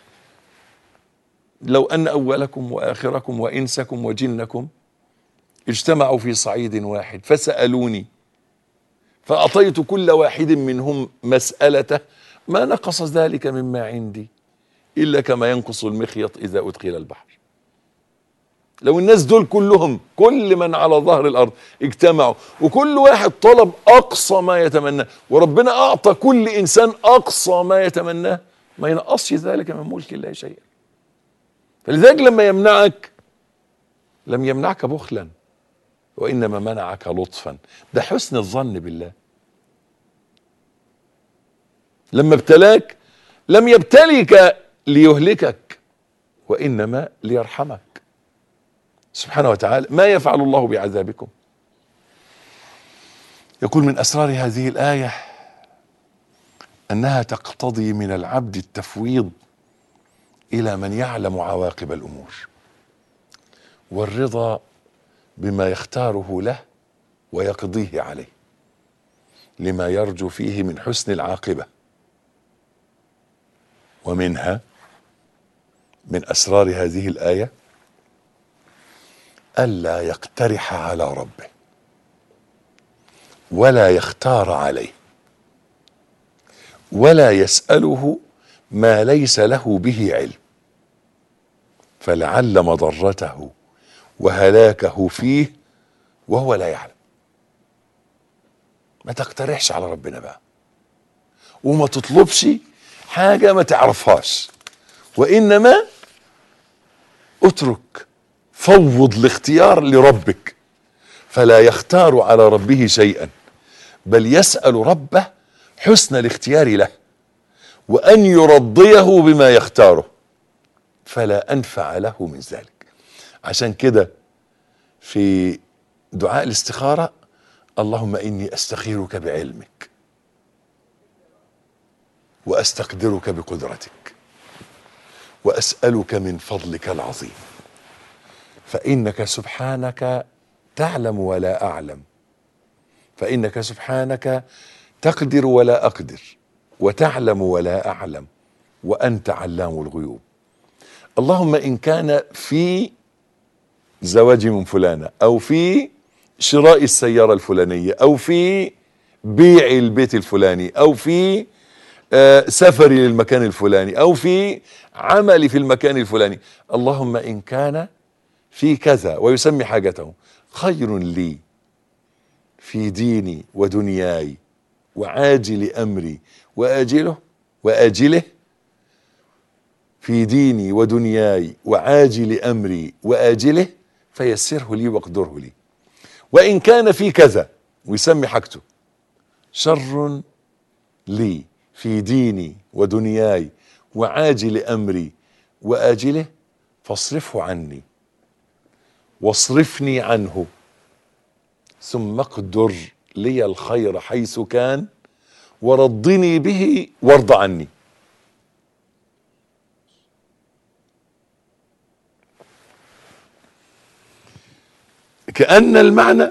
لو ان اولكم واخركم وانسكم وجنكم اجتمعوا في صعيد واحد فسالوني فاعطيت كل واحد منهم مسالته ما نقص ذلك مما عندي الا كما ينقص المخيط اذا ادخل البحر. لو الناس دول كلهم كل من على ظهر الارض اجتمعوا وكل واحد طلب اقصى ما يتمناه وربنا اعطى كل انسان اقصى ما يتمناه ما ينقصش ذلك من ملك الله شيئا. فلذلك لما يمنعك لم يمنعك بخلا وانما منعك لطفا، ده حسن الظن بالله. لما ابتلاك لم يبتليك ليهلكك وانما ليرحمك سبحانه وتعالى. ما يفعل الله بعذابكم؟ يقول من اسرار هذه الايه انها تقتضي من العبد التفويض الى من يعلم عواقب الامور والرضا بما يختاره له ويقضيه عليه لما يرجو فيه من حسن العاقبه. ومنها من اسرار هذه الايه ألا يقترح على ربه ولا يختار عليه ولا يسأله ما ليس له به علم، فلعل مضرته وهلاكه فيه وهو لا يعلم. ما تقترحش على ربنا بقى وما تطلبش حاجة ما تعرفهاش، وإنما اترك فوض الاختيار لربك، فلا يختار على ربه شيئا بل يسأل ربه حسن الاختيار له وأن يرضيه بما يختاره فلا أنفع له من ذلك. عشان كده في دعاء الاستخارة اللهم إني أستخيرك بعلمك وأستقدرك بقدرتك وأسألك من فضلك العظيم فإنك سبحانك تعلم ولا أعلم، فإنك سبحانك تقدر ولا أقدر وتعلم ولا أعلم وأنت علام الغيوب. اللهم إن كان في زواجي من فلانة أو في شراء السيارة الفلانية أو في بيع البيت الفلاني أو في آه سفري للمكان الفلاني أو في عملي في المكان الفلاني، اللهم إن كان في كذا ويسمي حاجته خير لي في ديني ودنياي وعاجل أمري وآجله وآجله في ديني ودنياي وعاجل أمري وآجله فيسره لي واقدره لي. وإن كان في كذا ويسمي حاجته شر لي في ديني ودنياي وعاجل أمري وآجله فاصرفه عني واصرفني عنه ثم اقدر لي الخير حيث كان ورضني به وارض عني. كأن المعنى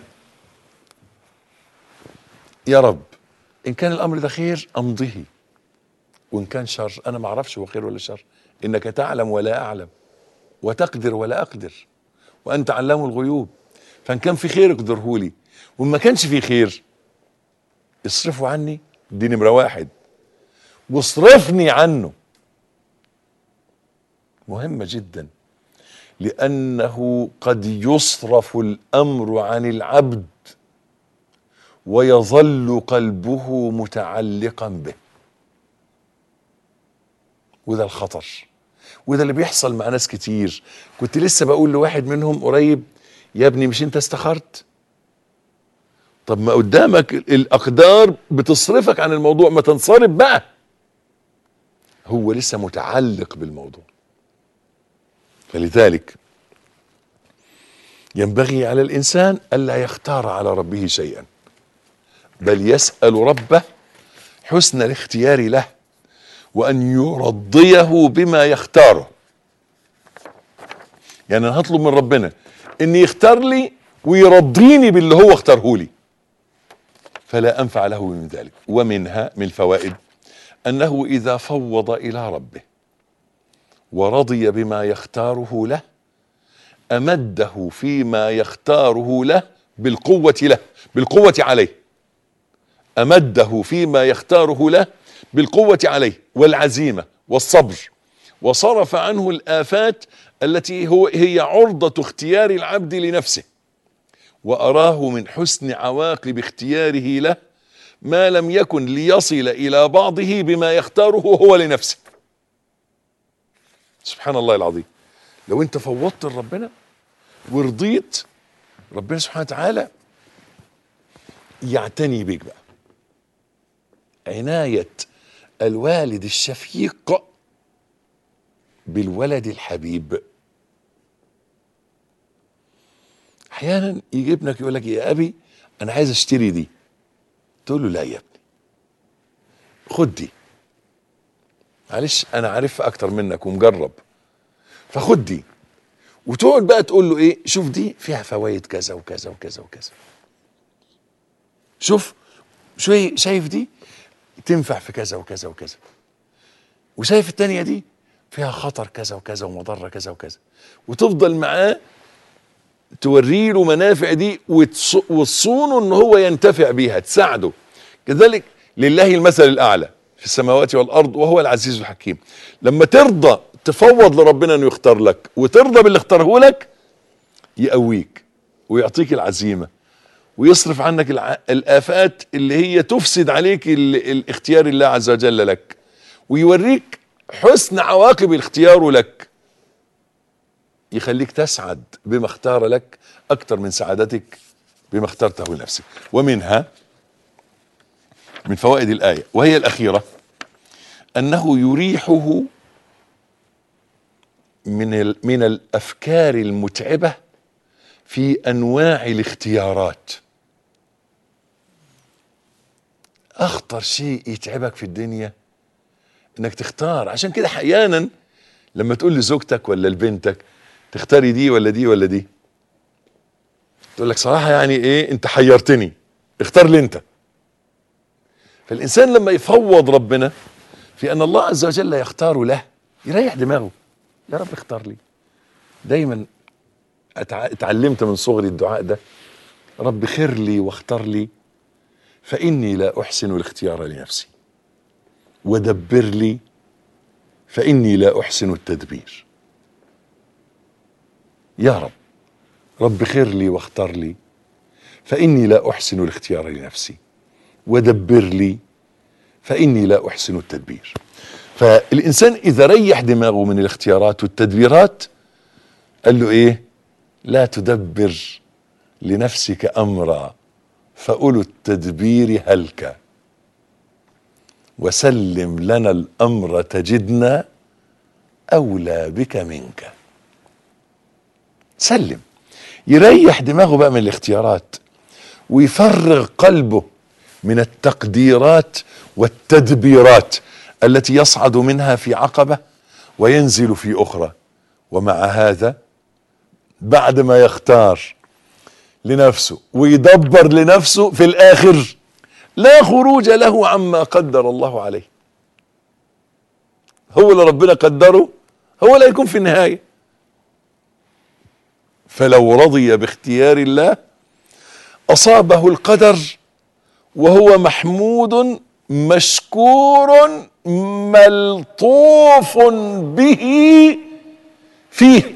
يا رب إن كان الأمر ده خير أمضه وإن كان شر أنا ما أعرفش هو خير ولا شر، إنك تعلم ولا أعلم وتقدر ولا أقدر وأنت علام الغيوب، فان كان في خير اقدره لي، وما كانش في خير اصرفه عني، دي نمرة واحد، واصرفني عنه مهمة جدا، لأنه قد يصرف الأمر عن العبد ويظل قلبه متعلقا به، وده الخطر، وده اللي بيحصل مع ناس كتير. كنت لسه بقول لواحد منهم قريب: يا ابني مش انت استخرت؟ طب ما قدامك الأقدار بتصرفك عن الموضوع، ما تنصرف بقى. هو لسه متعلق بالموضوع. فلذلك ينبغي على الإنسان ألا يختار على ربه شيئا، بل يسأل ربه حسن الاختيار له، وأن يرضيه بما يختاره. يعني أنا هطلب من ربنا إن يختار لي ويرضيني باللي هو اختاره لي، فلا أنفع له من ذلك. ومنها من الفوائد أنه إذا فوض إلى ربه ورضي بما يختاره له أمده فيما يختاره له بالقوة له بالقوة عليه أمده فيما يختاره له بالقوة عليه والعزيمة والصبر، وصرف عنه الآفات التي هو هي عرضة اختيار العبد لنفسه، وأراه من حسن عواقب اختياره له ما لم يكن ليصل إلى بعضه بما يختاره هو لنفسه. سبحان الله العظيم. لو انت فوضت لربنا ورضيت، ربنا سبحانه وتعالى يعتني بيك بقى عناية الوالد الشفيق بالولد الحبيب. احيانا يجي ابنك يقول لك: يا ابي انا عايز اشتري دي، تقول له: لا يا ابني، خد دي، معلش انا عارفها اكتر منك ومجرب، فخد دي. وتقعد بقى تقول له ايه: شوف دي فيها فوائد كذا وكذا وكذا وكذا، شوف شوي، شايف دي تنفع في كذا وكذا وكذا، وشايف التانية دي فيها خطر كذا وكذا ومضرة كذا وكذا، وتفضل معاه توري له منافع دي وتصونه ان هو ينتفع بيها، تساعده. كذلك لله المثل الاعلى في السماوات والارض وهو العزيز الحكيم. لما ترضى تفوض لربنا انه يختار لك وترضى باللي اختاره لك، يقويك ويعطيك العزيمة ويصرف عنك الآفات اللي هي تفسد عليك الاختيار الله عز وجل لك، ويوريك حسن عواقب اختياره لك، يخليك تسعد بما اختار لك أكتر من سعادتك بما اخترته لنفسك. ومنها من فوائد الآية وهي الأخيرة أنه يريحه من من الأفكار المتعبة في أنواع الاختيارات. أخطر شيء يتعبك في الدنيا إنك تختار. عشان كده أحيانا لما تقول لزوجتك ولا لبنتك: تختاري دي ولا دي ولا دي، تقول لك: صراحة يعني إيه، أنت حيرتني، اختار لي أنت. فالإنسان لما يفوض ربنا في أن الله عز وجل يختار له، يريح دماغه: يا رب اختار لي. دايما اتعلمت من صغري الدعاء ده: رب خير لي واختر لي فإني لا أحسن الاختيار لنفسي، ودبر لي فإني لا أحسن التدبير. يا رب، رب خير لي واختر لي فإني لا أحسن الاختيار لنفسي، ودبر لي فإني لا أحسن التدبير. فالإنسان إذا ريح دماغه من الاختيارات والتدبيرات قال له إيه: لا تدبر لنفسك أمرا فأولو التدبير هلك، وسلم لنا الأمر تجدنا أولى بك منك. سلم، يريح دماغه بقى من الاختيارات ويفرغ قلبه من التقديرات والتدبيرات التي يصعد منها في عقبة وينزل في أخرى. ومع هذا بعد ما يختار لنفسه ويدبر لنفسه، في الآخر لا خروج له عما قدر الله عليه. هو اللي ربنا قدره هو اللي هيكون في النهاية. فلو رضي باختيار الله أصابه القدر وهو محمود مشكور ملطوف به فيه.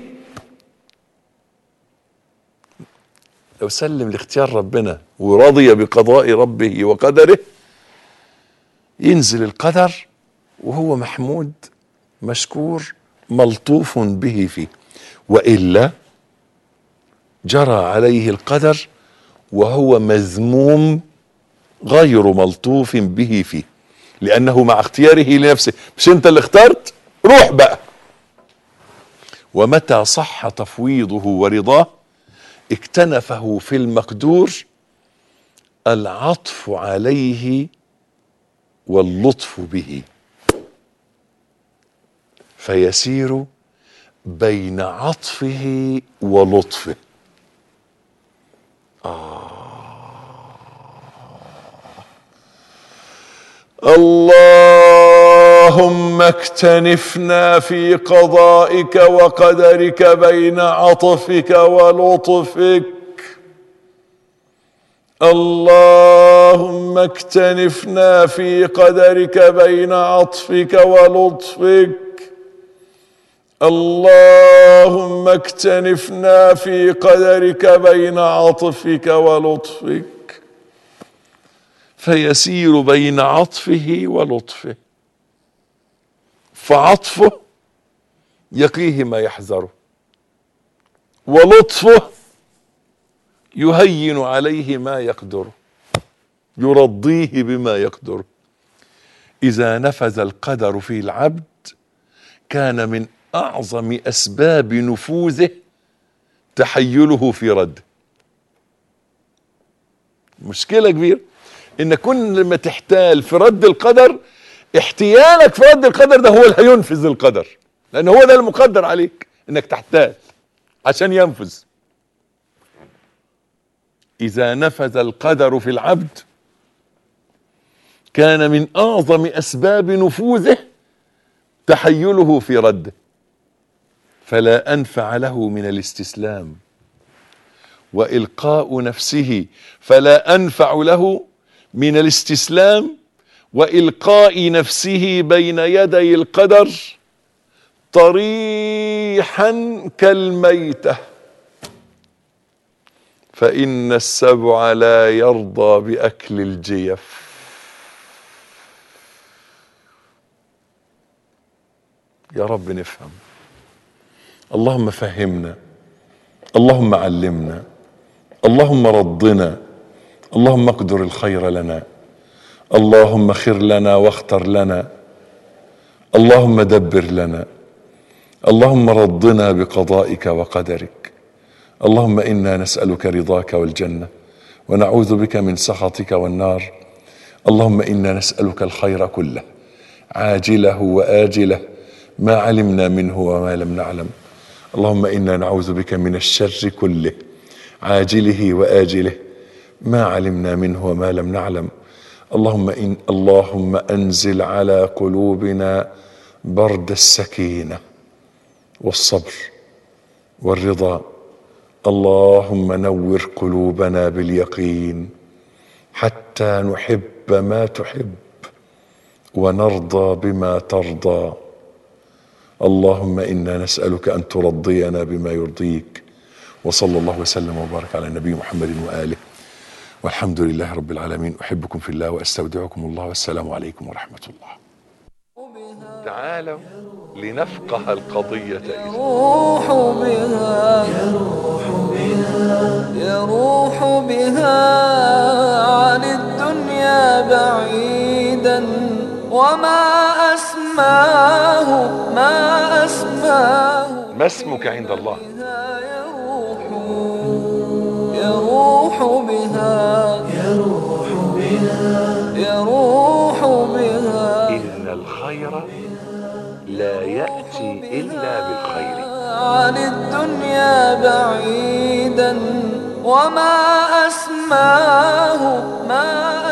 لو سلم لاختيار ربنا ورضي بقضاء ربه وقدره ينزل القدر وهو محمود مشكور ملطوف به فيه، وإلا جرى عليه القدر وهو مذموم غير ملطوف به فيه، لأنه مع اختياره لنفسه. مش انت اللي اخترت، روح بقى. ومتى صح تفويضه ورضاه اكتنفه في المقدور العطف عليه واللطف به، فيسير بين عطفه ولطفه. آه. اللهم اكتنفنا في قضائك وقدرك بين عطفك ولطفك. اللهم اكتنفنا في قدرك بين عطفك ولطفك. اللهم اكتنفنا في قدرك بين عطفك ولطفك، فيسير بين عطفه ولطفه، فعطفه يقيه ما يحذره، ولطفه يهين عليه ما يقدره، يرضيه بما يقدره. إذا نفذ القدر في العبد كان من أعظم أسباب نفوذه تحيله في رده. مشكلة كبيرة إن كل ما تحتال في رد القدر، احتيالك في رد القدر ده هو اللي هينفذ القدر، لأن هو ده المقدر عليك إنك تحتال عشان ينفذ. إذا نفذ القدر في العبد كان من أعظم أسباب نفوذه تحيله في رده، فلا أنفع له من الاستسلام وإلقاء نفسه، فلا أنفع له من الاستسلام وإلقاء نفسه بين يدي القدر طريحا كالميتة، فإن السبع لا يرضى بأكل الجيف. يا رب نفهم. اللهم فهمنا، اللهم علمنا، اللهم رضنا، اللهم اقدر الخير لنا، اللهم خر لنا واختر لنا، اللهم دبر لنا، اللهم رضنا بقضائك وقدرك. اللهم إنا نسألك رضاك والجنة ونعوذ بك من سخطك والنار. اللهم إنا نسألك الخير كله عاجله وآجله ما علمنا منه وما لم نعلم. اللهم إنا نعوذ بك من الشر كله عاجله وآجله ما علمنا منه وما لم نعلم. اللهم إن اللهم أنزل على قلوبنا برد السكينة والصبر والرضا. اللهم نور قلوبنا باليقين حتى نحب ما تحب ونرضى بما ترضى. اللهم إنا نسألك أن ترضينا بما يرضيك. وصلى الله وسلم وبارك على النبي محمد وآله، والحمد لله رب العالمين. أحبكم في الله وأستودعكم الله، والسلام عليكم ورحمة الله. تعالوا لنفقه القضية. يروح بها يروح بها عن الدنيا بعيدا، وما أسماه ما أسماه. ما اسمك عند الله؟ يروح يروح بها يروح بها يروح بها. إن الخير لا يأتي إلا بالخير. عن الدنيا بعيدا، وما أسماه ما